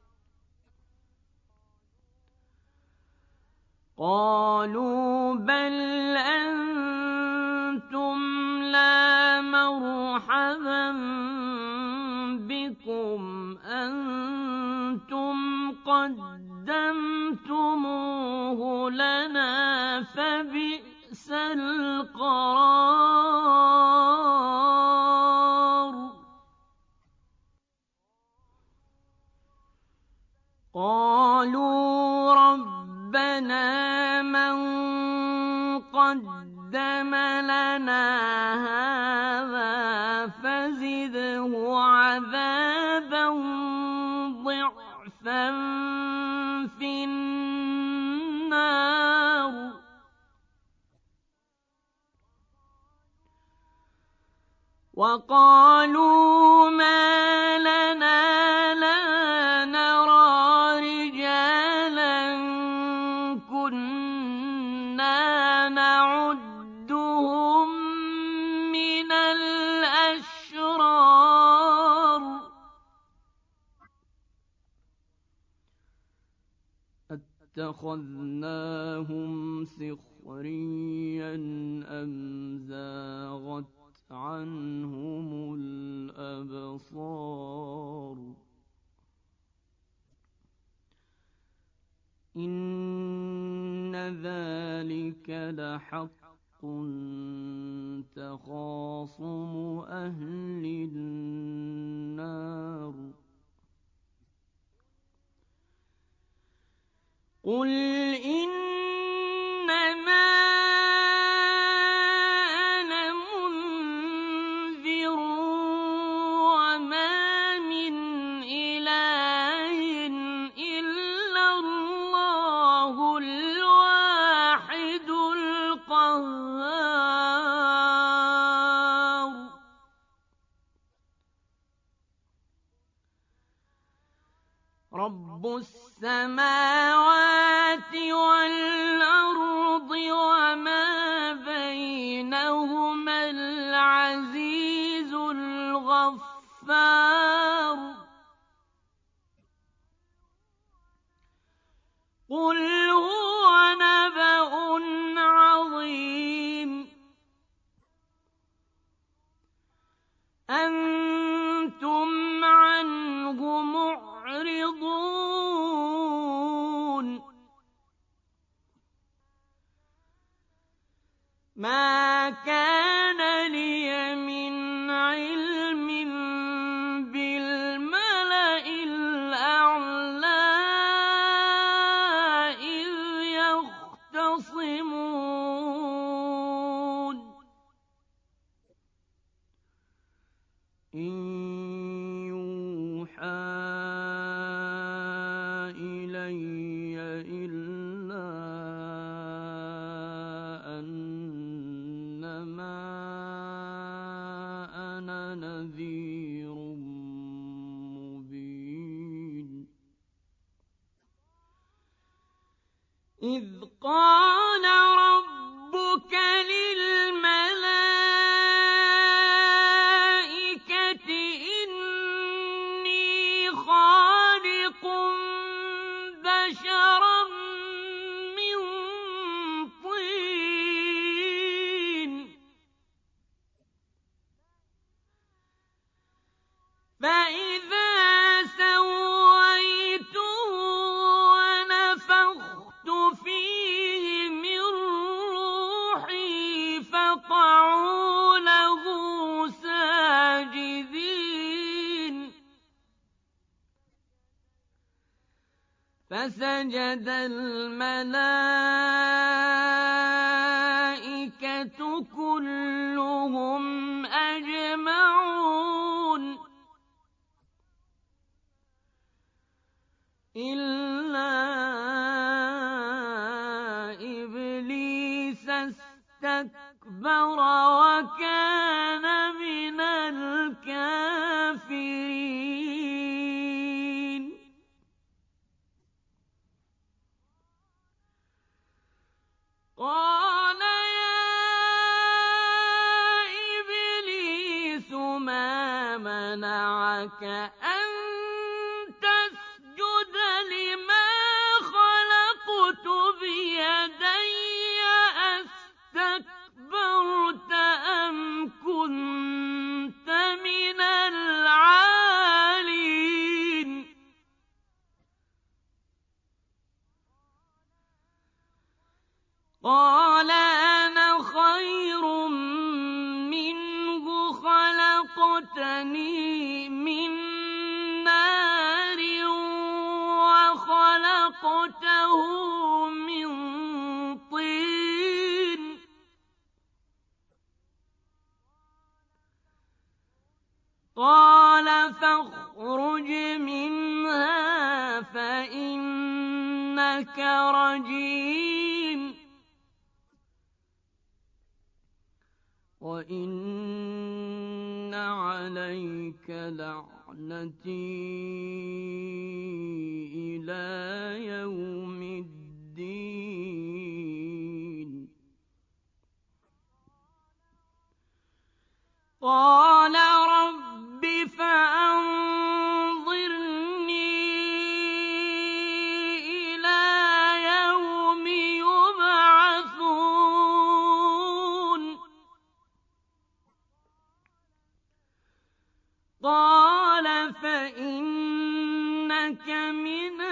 قالوا بل أنتم لا مرحبا بكم أنتم قدمتموه لنا فبئس القرار قالوا ربنا من قدم لنا هذا فزده عذابا ضعفا في النار وقالوا ما لنا لا نرى رجالا كنا نعدهم من الأشرار اتخذناهم سخريا أم زاغت عنهم الأبصار إن ذلك لحق تخاصم أهل النار قل إنما أنا منذر وما من إله إلا الله الواحد القهار رب السماوات والأرض وما بينهما العزيز الغفار قل هو نبأ عظيم أنتم عنه معرضون ما كان لي من علم بالملأ الأعلى إذ يختصمون إن يوحى إلي إلا أنما أنا نذير مبين إذ قال رب الروحي فقعوا له ساجدين فسجد الملائكة كلهم أجمعون إلا إبليس استكبر وكان من الكافرين قال يا إبليس ما منعك أن تسجد لما خلقت بيدي أستكبرت أم كنت من العالين قال أنا خير منه خلقتني من نار وخلقته من طين قال فاخرج منها فإنك رجيم وإن عليك لعنتي إلى يوم الدين قال رب فأنظرني إلى يوم يبعثون قال فإنك من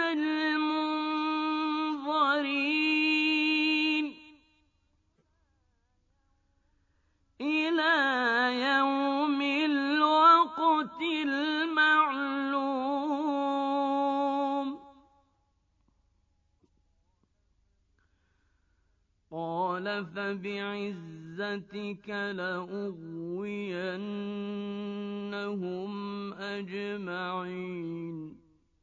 المنظرين إلى يوم الوقت المعلوم قال فبعزتك لأغوينهم أجمعين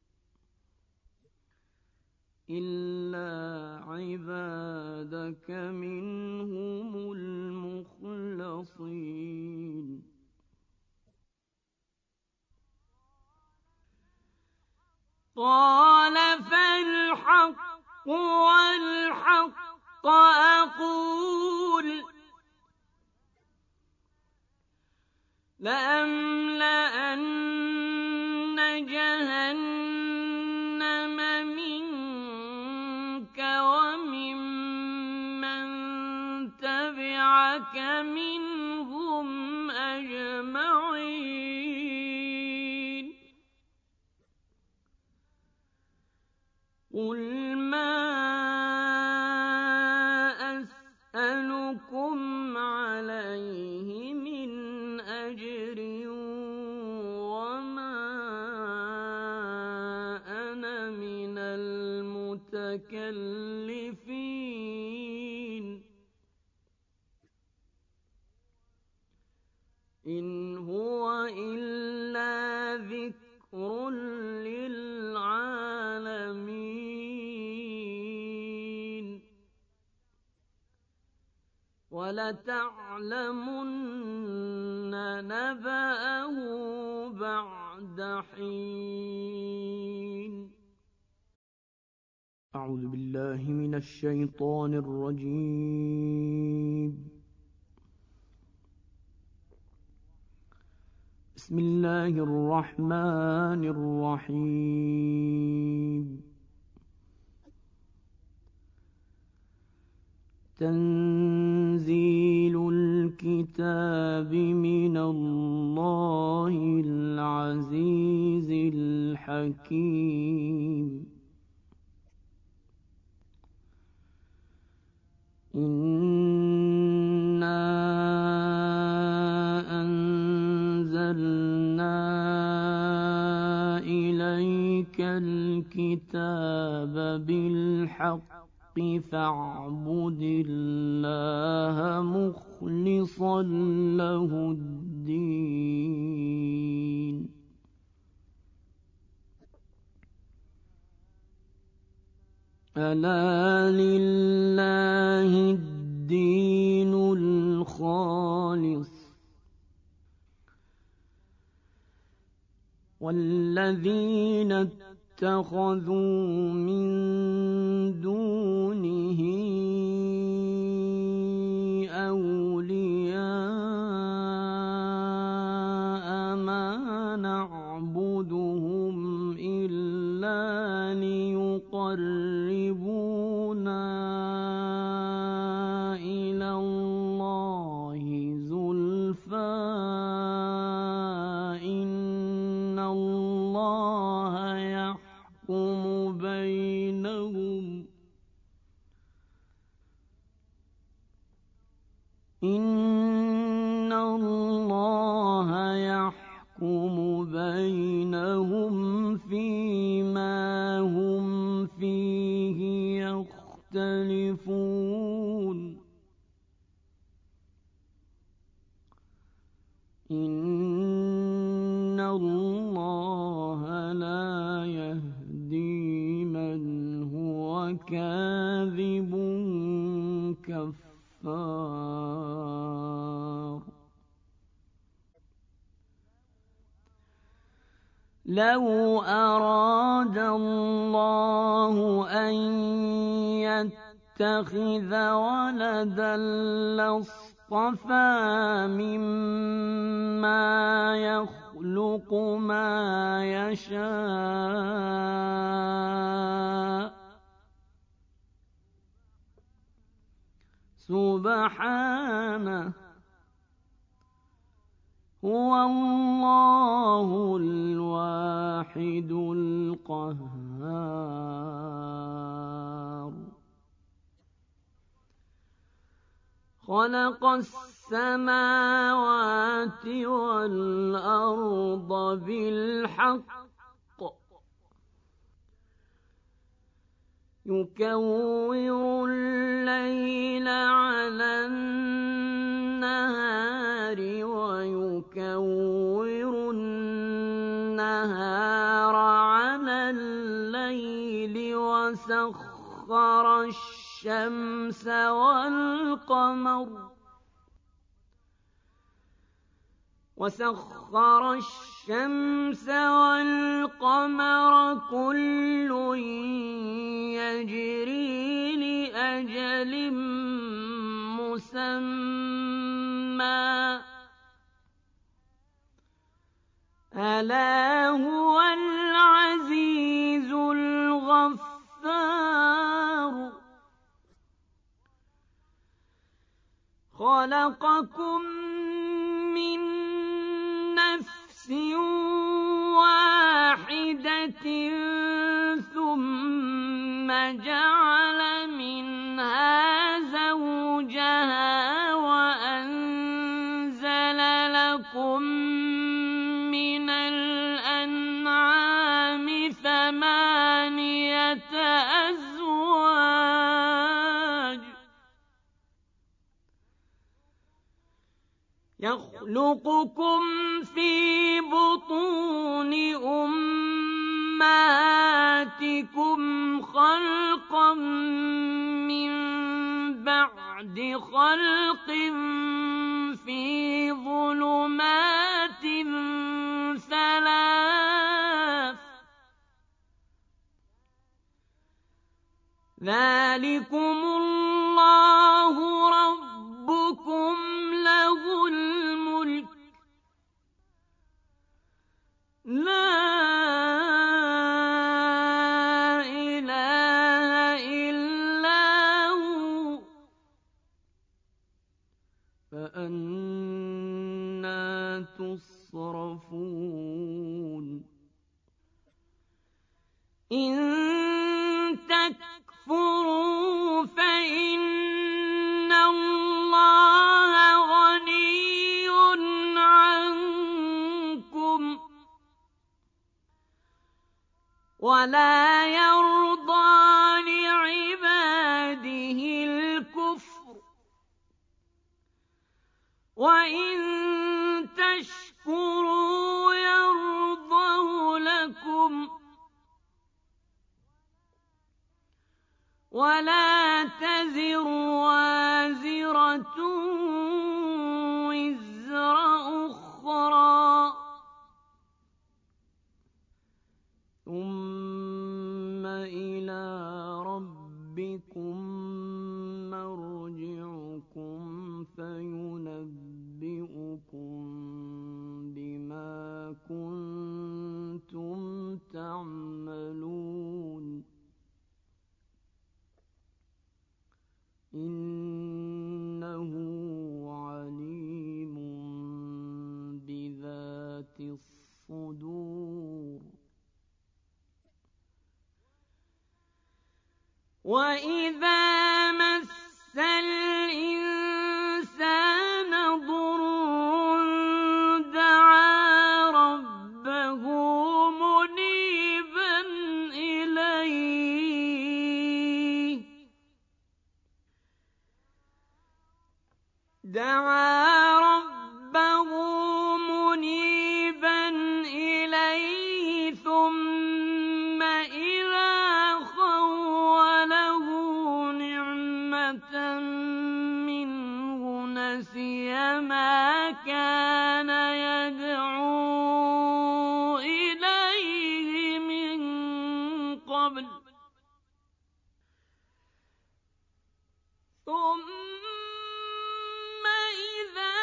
إلا عبادك منهم المخلصين قال فالحق والحق أقول لأملأن جهنم منك وممن تبعك منهم أجمعين قل ما أسألكم عليه من أجر وما أنا من المتكلفين إن هو إلا ذكر للعالمين ولتعلمن نبأه بعد حين أعوذ بالله من الشيطان الرجيم بسم الله الرحمن الرحيم تنزيل الكتاب من الله العزيز الحكيم إن الكتاب بالحق فاعبد الله مخلصا له الدين ألا لله الدين الخالص والذين اتخذوا من دونه أولياء ما نعبدهم إلا ليقربونا إلى الله زلفى إن الله يحكم بينهم فيما هم فيه يختلفون إن الله لا يهدي من هو كاذب كفار لو أراد الله أن يتخذ ولدا لاصطفى مما يخلق ما يشاء سبحانه هو الله الواحد القهار خلق السماوات والأرض بالحق يكور الليل على النهار ويكور النهار على الليل وسخر الشمس والقمر كل يجري لأجل مسمى ألا هو العزيز الغفار خلقكم من نفس واحدة ثم جعل منها زوجها وأنزل لكم من الأنعام ثمانية أزواج يخلقكم في بطون أمهاتكم خلقا من بعد خلق في ظلمات ثلاث ذلكم الله ربكم له الملك لا إله إلا هو فأنى تصرفون إن تكفروا فإن الله غني عنكم ولا يرضى لعباده الكفر وإن تشكروا يرضه لكم ولا تزر وازرة وزر أخرى ثم إلى ربكم مرجعكم فينبئكم بما كنتم تعملون إنه عليم بذات الصدور وإذا مس الإنسان ضر دعا ربه منيبا إليه ثم إذا خوله نعمة منه نسي ما كان يدعو إليه من قبل ثم إذا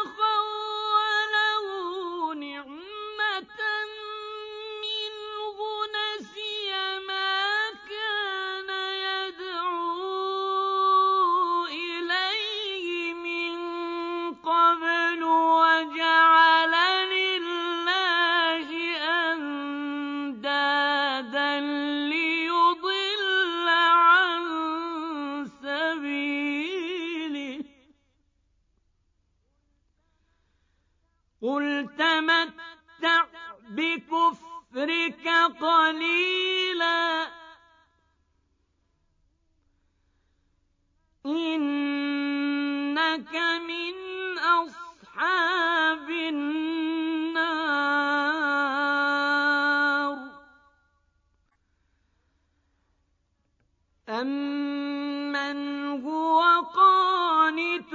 خوله نعمة منه نسي ما كان يدعو إليه من قبل وجعل لله أندادا ليضل عن سبيله قل تمتع بكفرك قليلا إنك من أصحاب النار أمن هو قانت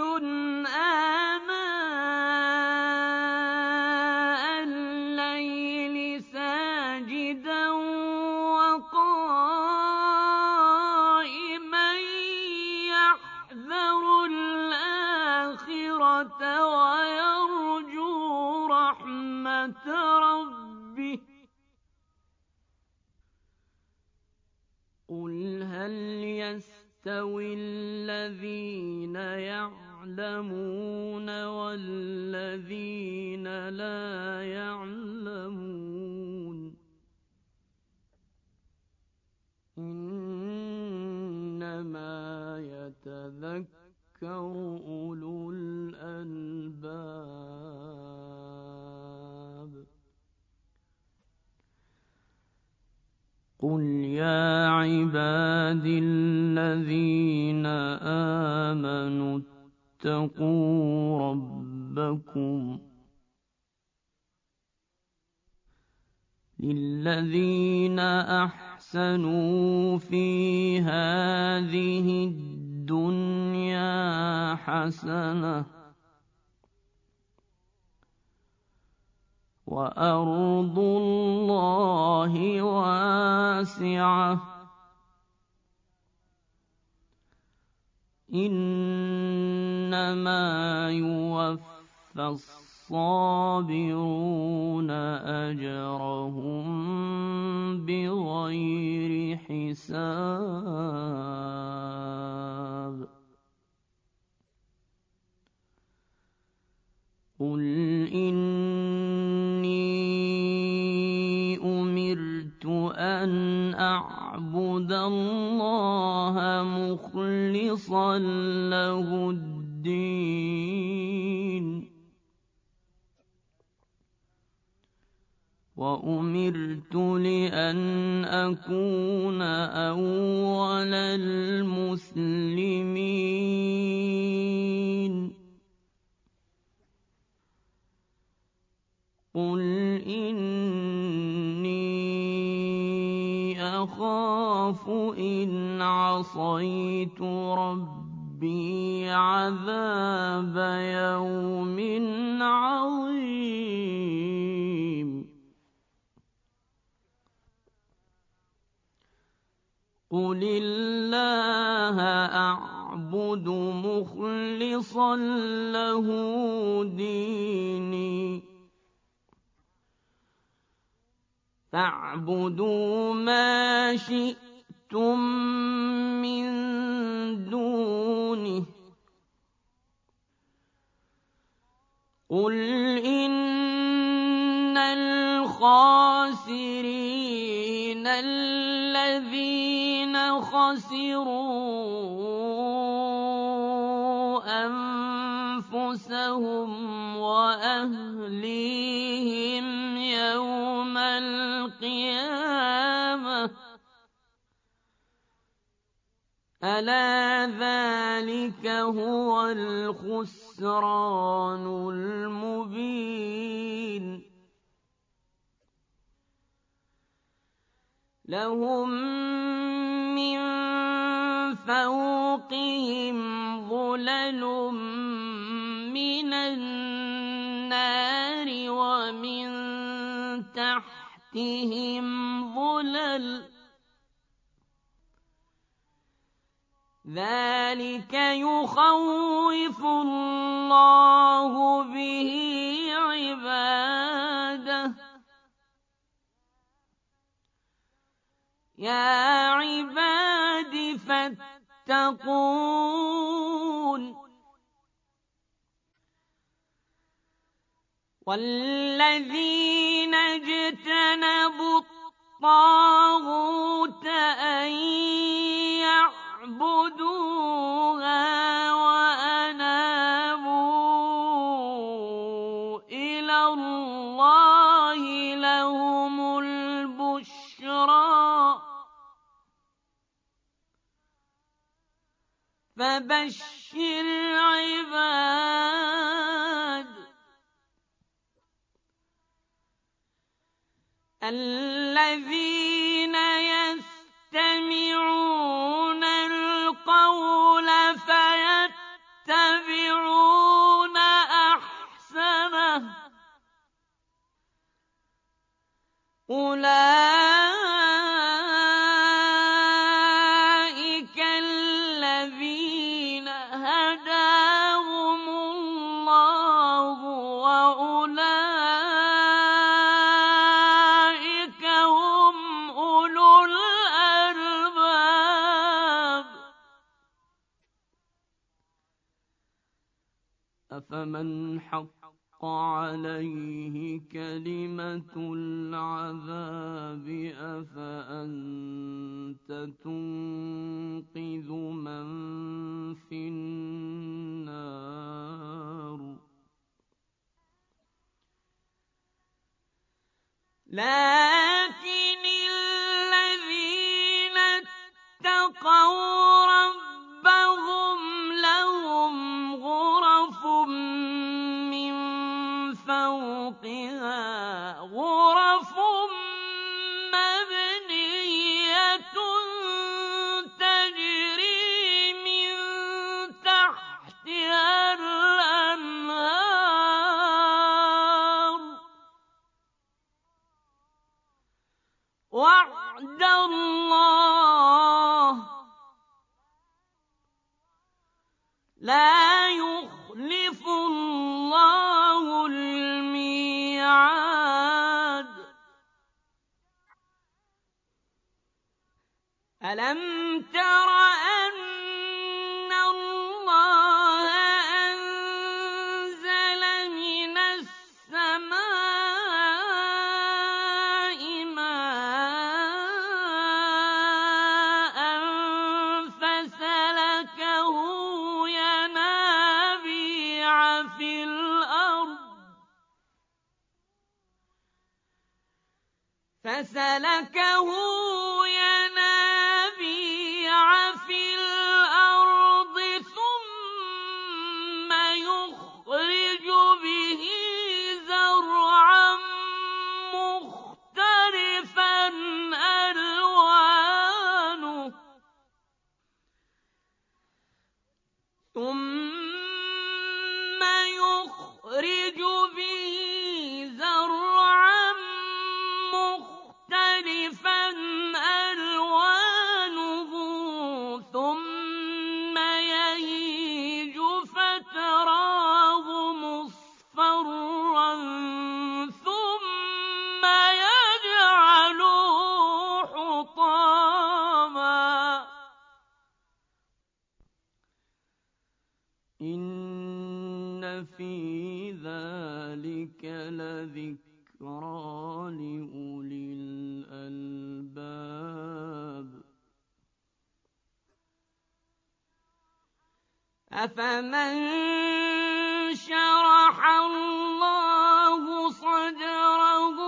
آناء الليل ساجدا وقائما يحذر الآخرة ويرجو رحمة ربه قل هل يستوي الذين يعلمون والذين لا يعلمون إنما يتذكر أولو الألباب قل يا عبادي الذين آمنوا اتقوا ربكم للذين أحسنوا في هذه الدنيا حسنة وأرض الله واسعة إنما يوفى الصابرون أجرهم بغير حساب قل إني أمرت أن أعبد الله مخلصا له الدين وأمرت لأن أكون أول المسلمين قل إني أخاف إن عصيت ربي عذاب يوم عظيم قل الله أعبد مخلصا له ديني فاعبدوا ما شئتم من دونه قل إن الخاسرين الذين خسروا أنفسهم وأهليهم يوم القيامة ألا ذلك هو الخسران المبين لهم من فوقهم ظلل من النار ومن تحتهم ظلل ذلك يخوف الله به عباده يا عباد فاتقون والذين اجتنبوا الطاغوت أن يعبدوها وأنابوا إلى الله لهم البشرى فبشر عباد الذين يستمعون القول فيتبعون أحسنه أولئك الذين هداهم الله وأولئك هم أولو الألباب أفمن حق عليه كلمة العذاب أفأنت تنقذ من في النار لكن الذين اتقوا ربهم لهم غرف من فوقها غرف مبنية تجري من تحتها الأنهار وعد الله لا يخلف الله الميعاد ألم تر أن الله أنزل من السماء ماء فسلكه ينابيع في الأرض فسلكه ينابيع في الأرض ثم يخرج به زرعا مختلفا ألوانه ثم يهيج فتراه مصفرا ثم يجعله حطاما إن في ذلك لذكرى لأولي الألباب أفمن شرح الله صدره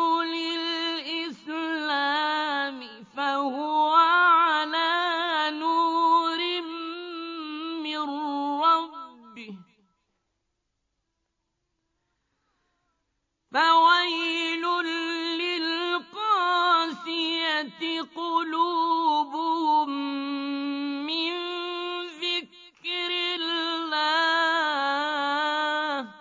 للإسلام فهو على نور من ربه فويل للقاسية قلوبهم من ذكر الله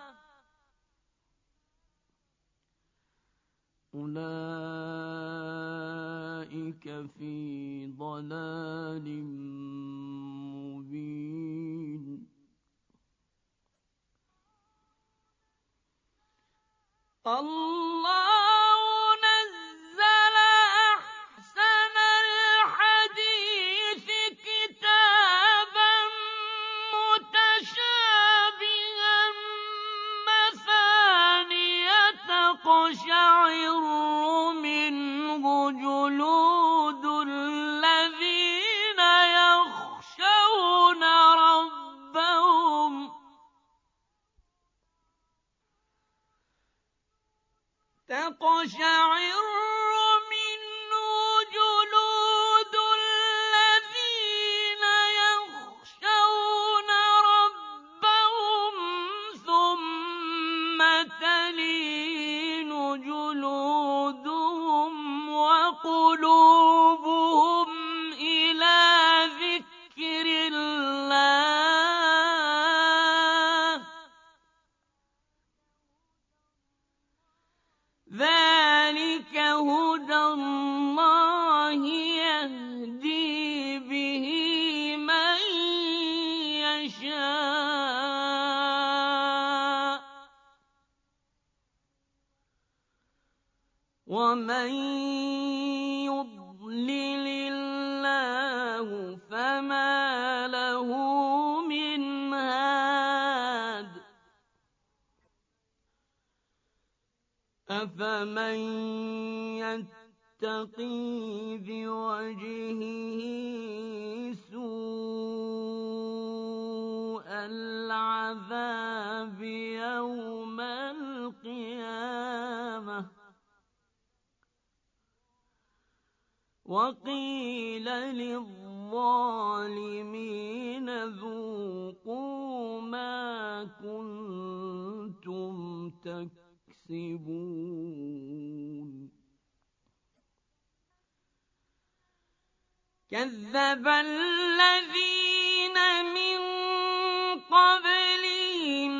أولئك في ضلال مبين الله نزل أحسن الحديث كتابا متشابها مثانية تقشعر منه جلود الذين يخشون ربهم تقشعر منه جلود الذين يخشون ربهم ثم تلين جلودهم وقلوبهم إلى ذكر الله ذلك هدى الله يهدي به من يشاء ومن يضلل الله فما له من هاد أفمن يتقي بوجهه سوء العذاب يوم القيامة وقيل للظالمين ذوقوا ما كنتم تكسبون كذب الذين من قبلهم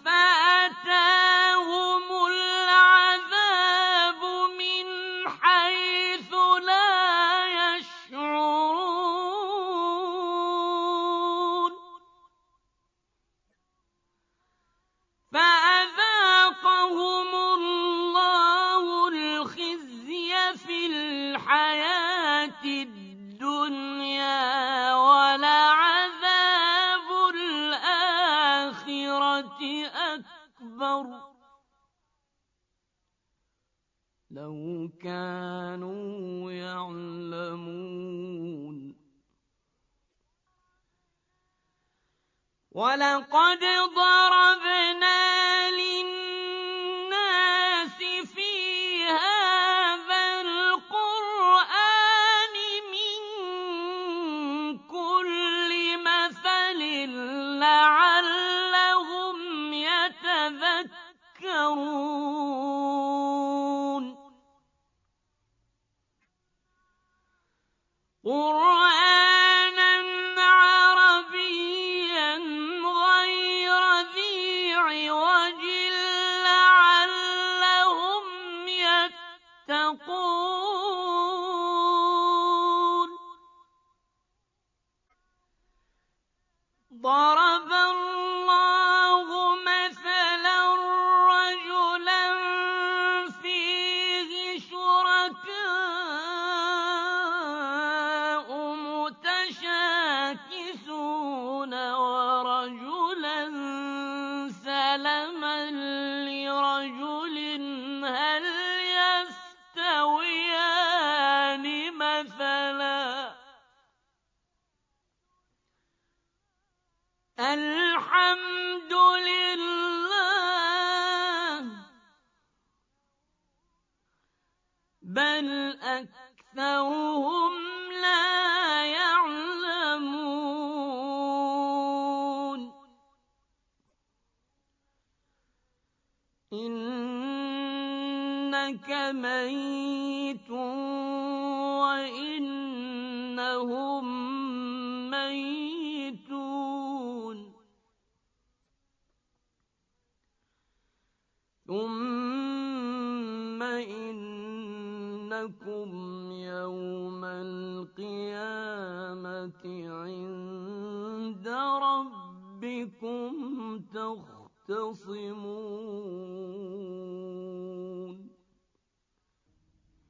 فأتاهم العذاب من حيث لا يشعرون فأذاقهم الله الخزي في الحياة الدنيا ولعذاب الآخرة أكبر لو كانوا يعلمون ولقد ضربنا للناس في هذا يذكرون قرآنا عربيا غير ذي عوج لعلهم يتقون ضرب الله مثلا رجلا فيه شركاء متشاكسون ورجلا سلما لرجل هل يستويان مثلا الحمد لله بل أكثرهم لا يعلمون إنك ميت وإنهم ميتون ثم إنكم يوم القيامة عند ربكم تختصمون